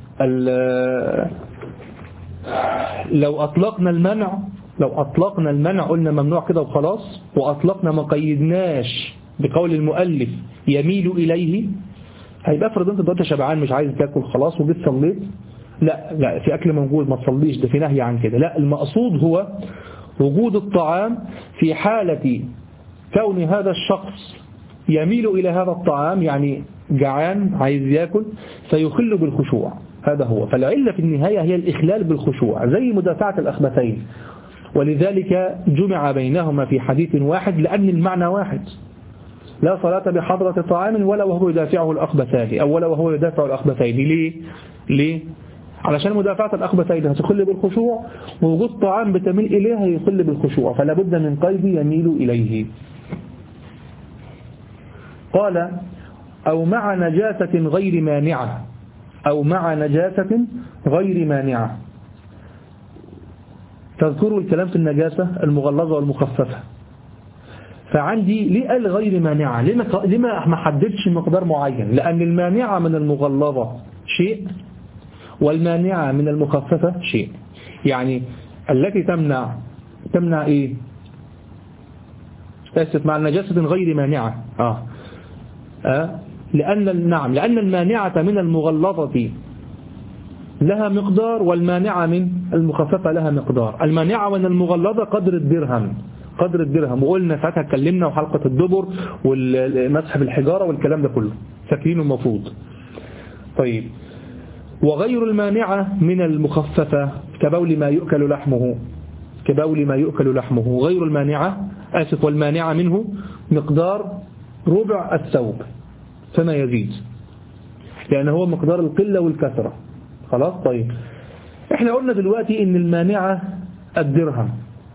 لو أطلقنا المنع لو أطلقنا المنع قلنا ممنوع كده وخلاص، وأطلقنا ما قيدناش بقول المؤلف يميل إليه، هيبقى افرض انت دلوقتي شبعان مش عايز تاكل خلاص وجيت صليت، لا لا في أكل موجود ما تصليش، ده في نهي عن كده. لا، المقصود هو وجود الطعام في حالة كون هذا الشخص يميل إلى هذا الطعام، يعني جعان عايز ياكل فيخل بالخشوع، هذا هو. فالعلة في النهاية هي الإخلال بالخشوع زي مدافعة الأخبثين، ولذلك جمع بينهما في حديث واحد لأن المعنى واحد. لا صلاة بحضرة طعام ولا وهو يدافعه الأخبثان، أو ولا وهو يدافع الأخبثين. ليه؟ ليه؟ علشان مدافعة الأخبثين هتخل بالخشوع، ووجود طعام بتميل إليه هيخل بالخشوع، فلا بد من قيد يميل إليه. قال أو مع نجاسة غير مانعة أو مع نجاسة غير مانعة. تذكروا الكلام في النجاسة المغلظة والمخففة. فعندي ليه قال غير مانعة؟ لما ما حددش مقدار معين؟ لأن المانعة من المغلظة شيء والمانعة من المخففة شيء. يعني التي تمنع تمنع إيه؟ أسف، مع نجاسة غير مانعة آه. آه. لأن نعم لأن المانعة من المغلظة لها مقدار، والمانعة من المخففة لها مقدار. المانعة من المغلظة قدر الدرهم قدر الدرهم وقلنا ساعتها اتكلمنا، وحلقة الدبر والمسح بالحجارة والكلام ده كله فاكرينه المفروض. طيب، وغير المانعة من المخففة كبول ما يؤكل لحمه كبول ما يؤكل لحمه غير المانعة آسف والمانعة منه مقدار ربع الثوب فما يزيد، لأن هو مقدار القلة والكثرة. خلاص. طيب، احنا قلنا دلوقتي ان المانعة الدرهم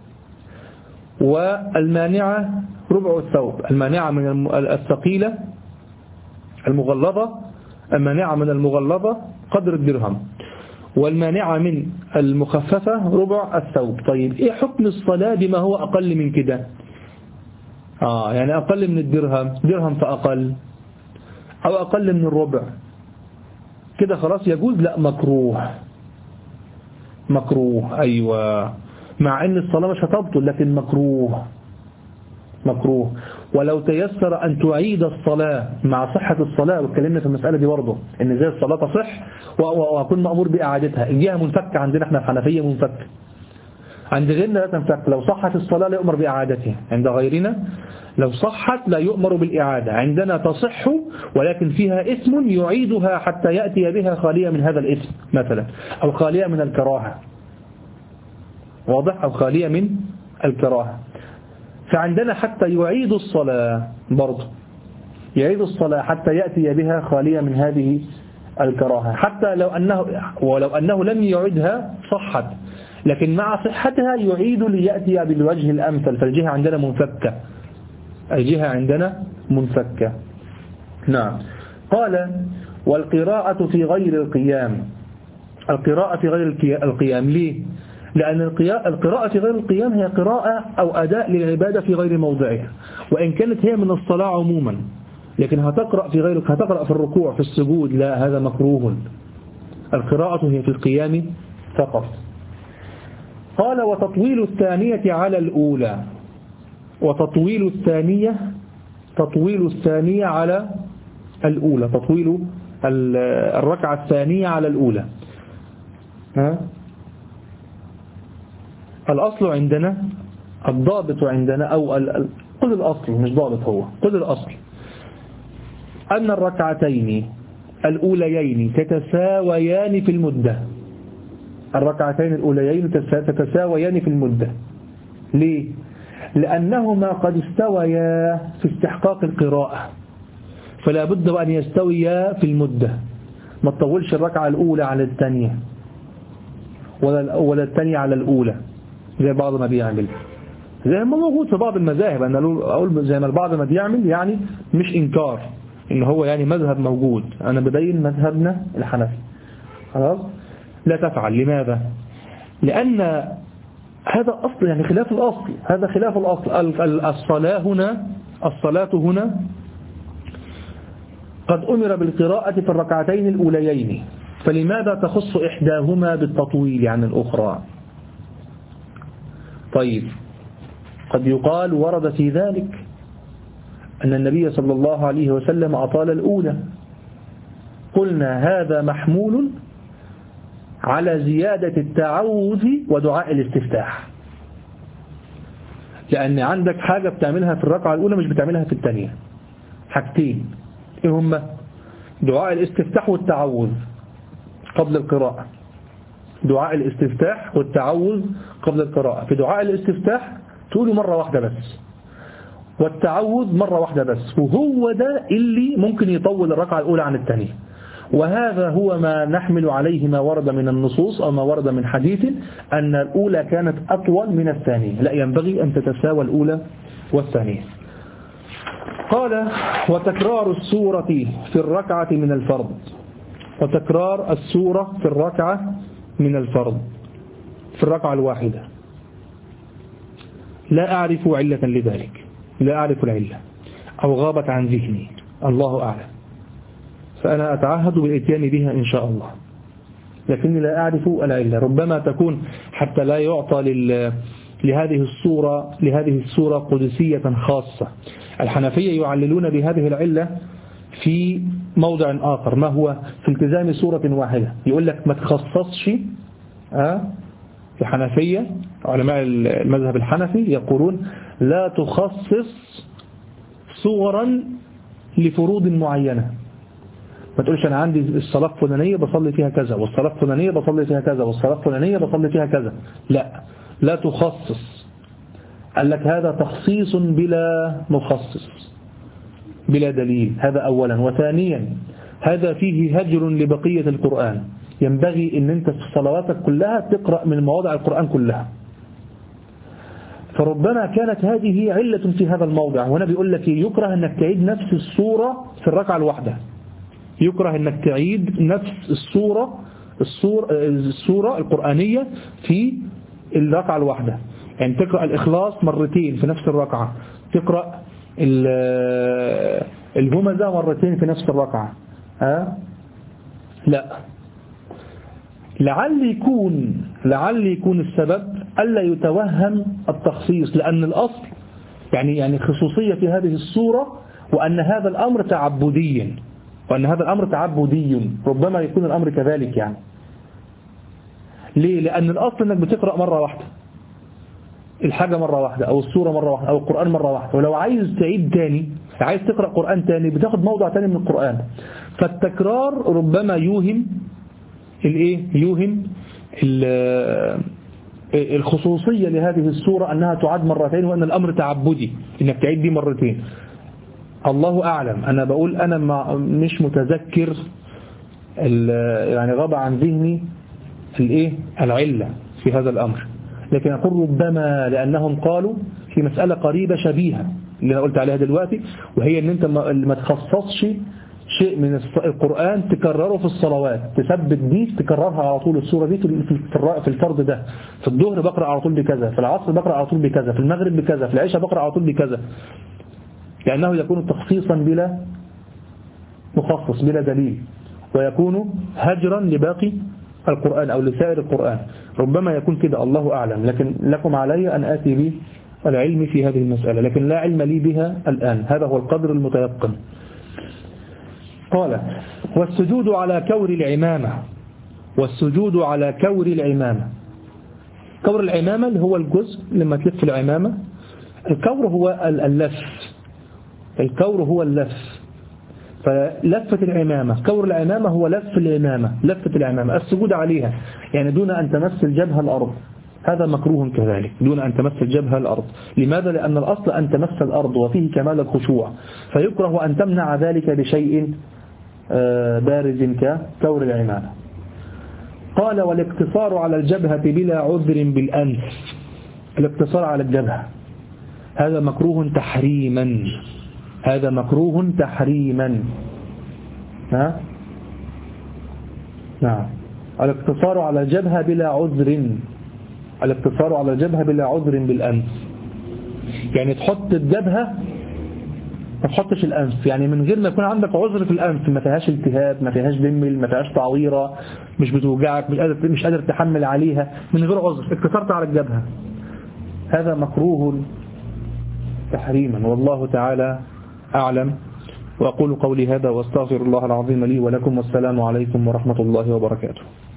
والمانعة ربع الثوب. المانعة من الثقيلة المغلظة المانعة من المغلظة قدر الدرهم، والمانعة من المخففة ربع الثوب. طيب، ايه حكم الصلاة بما هو أقل من كده؟ آه يعني أقل من الدرهم، درهم فأقل، أو أقل من الربع كده خلاص يجوز؟ لا، مكروه مكروه أيوة، مع أن الصلاة مش هتبطل لكن مكروه مكروه. ولو تيسر أن تعيد الصلاة مع صحة الصلاة، واتكلمنا في المسألة دي برضه إن زي الصلاة تصح وأكون مأمور بإعادتها. الجهة منفكة عندنا احنا الحنفية منفكة، عند غيرنا لا تنفك. لو صحت الصلاة لا يؤمر بإعادتها، عند غيرنا لو صحت لا يؤمر بالإعادة. عندنا تصح ولكن فيها إثم يعيدها حتى يأتي بها خالية من هذا الإثم مثلا، أو خالية من الكراهة، واضح، أو خالية من الكراهة. فعندنا حتى يعيد الصلاة برضه، يعيد الصلاة حتى يأتي بها خالية من هذه الكراهة، حتى لو أنه ولو أنه لم يعيدها صحت، لكن مع صحتها يعيد ليأتي بالوجه الأمثل. فالجهة عندنا منفكة، الجهة عندنا منفكة. نعم. قال والقراءة في غير القيام. القراءة في غير القيام ليه؟ لأن القراءة في غير القيام هي قراءة أو أداء للعبادة في غير موضعها، وإن كانت هي من الصلاة عموما، لكن هتقرأ في غير هتقرأ في الركوع في السجود، لا، هذا مكروه. القراءة هي في القيام فقط. قال وتطويل الثانية على الأولى. وتطويل الثانية تطويل الثانية على الأولى، تطويل الركعة الثانية على الأولى. ها؟ الأصل عندنا، الضابط عندنا، أو قل الأصل مش ضابط، هو قل الأصل أن الركعتين الأوليين تتساويان في المدة. الركعتين الأوليين تتساويان في المدة. ليه؟ لأنهما قد استويا في استحقاق القراءة، فلا بد أن يستويا في المدة. ما تطولش الركعة الأولى على الثانية ولا الثانية على الأولى زي بعض ما بيعمل، زي ما موجود في بعض المذاهب. أنا أقول زي ما البعض ما بيعمل، يعني مش إنكار إن هو يعني مذهب موجود، أنا بدين مذهبنا الحنفي. خلاص، لا تفعل. لماذا؟ لأن هذا أصل، يعني خلاف الأصل، هذا خلاف الأصل. الصلاة هنا الصلاة هنا قد أمر بالقراءة في الركعتين الأوليين، فلماذا تخص إحداهما بالتطويل عن الأخرى؟ طيب، قد يقال ورد في ذلك أن النبي صلى الله عليه وسلم أطال الأولى. قلنا هذا محمول على زيادة التعوذ ودعاء الاستفتاح، لأن عندك حاجة بتعملها في الركعة الأولى مش بتعملها في الثانية. حاجتين، إيه هما؟ دعاء الاستفتاح والتعوذ قبل القراءة. دعاء الاستفتاح والتعوذ قبل القراءة. في دعاء الاستفتاح تقوله مرة واحدة بس، والتعوذ مرة واحدة بس، وهو ده اللي ممكن يطول الركعة الأولى عن الثانية. وهذا هو ما نحمل عليه ما ورد من النصوص أو ما ورد من حديث أن الأولى كانت أطول من الثانية. لا، ينبغي أن تتساوى الأولى والثانية. قال وتكرار السورة في الركعة من الفرض. وتكرار السورة في الركعة من الفرض، في الركعة الواحدة. لا أعرف علة لذلك، لا أعرف العلة، أو غابت عن ذهني، الله أعلم، فأنا أتعهد بالإتيان بها إن شاء الله، لكني لا أعرف العلة. ربما تكون حتى لا يعطى لهذه الصورة لهذه الصورة قدسية خاصة. الحنفية يعللون بهذه العلة في موضع آخر، ما هو في التزام سورة واحدة. يقول لك ما تخصصش. أه؟ الحنفية علماء المذهب الحنفي يقولون لا تخصص صورا لفروض معينة. ما تقولش أنا عندي الصلاة الفلانية بصلي فيها كذا، والصلاة الفلانية بصلي فيها كذا، والصلاة الفلانية بصلي فيها كذا. لا، لا تخصص. قال لك هذا تخصيص بلا مخصص، بلا دليل. هذا أولا. وثانيا هذا فيه هجر لبقية القرآن. ينبغي أن أنت في صلواتك كلها تقرأ من مواضع القرآن كلها. فربما كانت هذه علة في هذا الموضع. وهنا بيقول لك يكره أنك تعيد نفس السورة في الركعة الواحدة. يكره أنك تعيد نفس السورة السورة, السورة القرآنية في الركعة الواحدة. يعني تقرأ الإخلاص مرتين في نفس الركعة، تقرأ الهمزة مرتين في نفس الركعة. ها؟ لا، لعل يكون لعل يكون السبب ألا يتوهم التخصيص، لأن الأصل يعني يعني خصوصية في هذه الصورة، وأن هذا الأمر تعبدي، وأن هذا الأمر تعبدي، ربما يكون الأمر كذلك يعني. ليه؟ لأن الأصل أنك بتقرأ مرة واحدة الحاجة مرة واحدة، أو السورة مرة واحدة، أو القرآن مرة واحدة، ولو عايز تعيد تاني، عايز تقرأ قرآن تاني، بتاخد موضع تاني من القرآن. فالتكرار ربما يوهم الايه يوهم الخصوصية لهذه السورة أنها تعاد مرتين، وأن الأمر تعبدي إنك تعيد دي مرتين. الله أعلم، أنا بقول أنا مش متذكر، يعني غاب عن ذهني الايه العلة في هذا الأمر، لكن أقول ربما لأنهم قالوا في مسألة قريبة شبيهة اللي أنا قلت عليها دلوقتي، وهي أن أنت ما تخصصش شيء من القرآن تكرره في الصلوات، تثبت دي تكررها على طول، السورة دي في الفرض ده، في الظهر بقرأ على طول بكذا، في العصر بقرأ على طول بكذا، في المغرب بكذا، في العشاء بقرأ على طول بكذا، لأنه يكون تخصيصا بلا مخصص بلا دليل، ويكون هجرا لباقي القرآن أو لسائر القرآن. ربما يكون كده، الله أعلم، لكن لكم علي أن آتي به العلم في هذه المسألة، لكن لا علم لي بها الآن، هذا هو القدر المتيقن. قال والسجود على كور العمامة، والسجود على كور العمامة. كور العمامة اللي هو الجزء لما تلف العمامة، الكور هو اللف، الكور هو اللف، فلفة العمامة، كور العمامة هو لف العمامة، لفة العمامة، السجود عليها يعني دون أن تمس الجبهة الأرض، هذا مكروه كذلك، دون أن تمس الجبهة الأرض. لماذا؟ لأن الأصل أن تمس الأرض وفيه كمال الخشوع، فيكره أن تمنع ذلك بشيء بارز ككور العمامة. قال والاقتصار على الجبهة بلا عذر بالأنف، الاقتصار على الجبهة هذا مكروه تحريما، هذا مكروه تحريما. ها؟ نعم، الاقتصار على الجبهة بلا عذر، الاقتصار على الجبهة بلا عذر بالأنف، يعني تحط الجبهة ما تحطش الأنف، يعني من غير ما يكون عندك عذر في الأنف، ما فيهاش التهاب، ما فيهاش دمل، ما فيهاش تعويرة، مش بتوجعك، مش قادر مش قادر تحمل عليها، من غير عذر اقتصرت على الجبهة، هذا مكروه تحريما، والله تعالى أعلم. وأقول قولي هذا واستغفر الله العظيم لي ولكم، والسلام عليكم ورحمة الله وبركاته.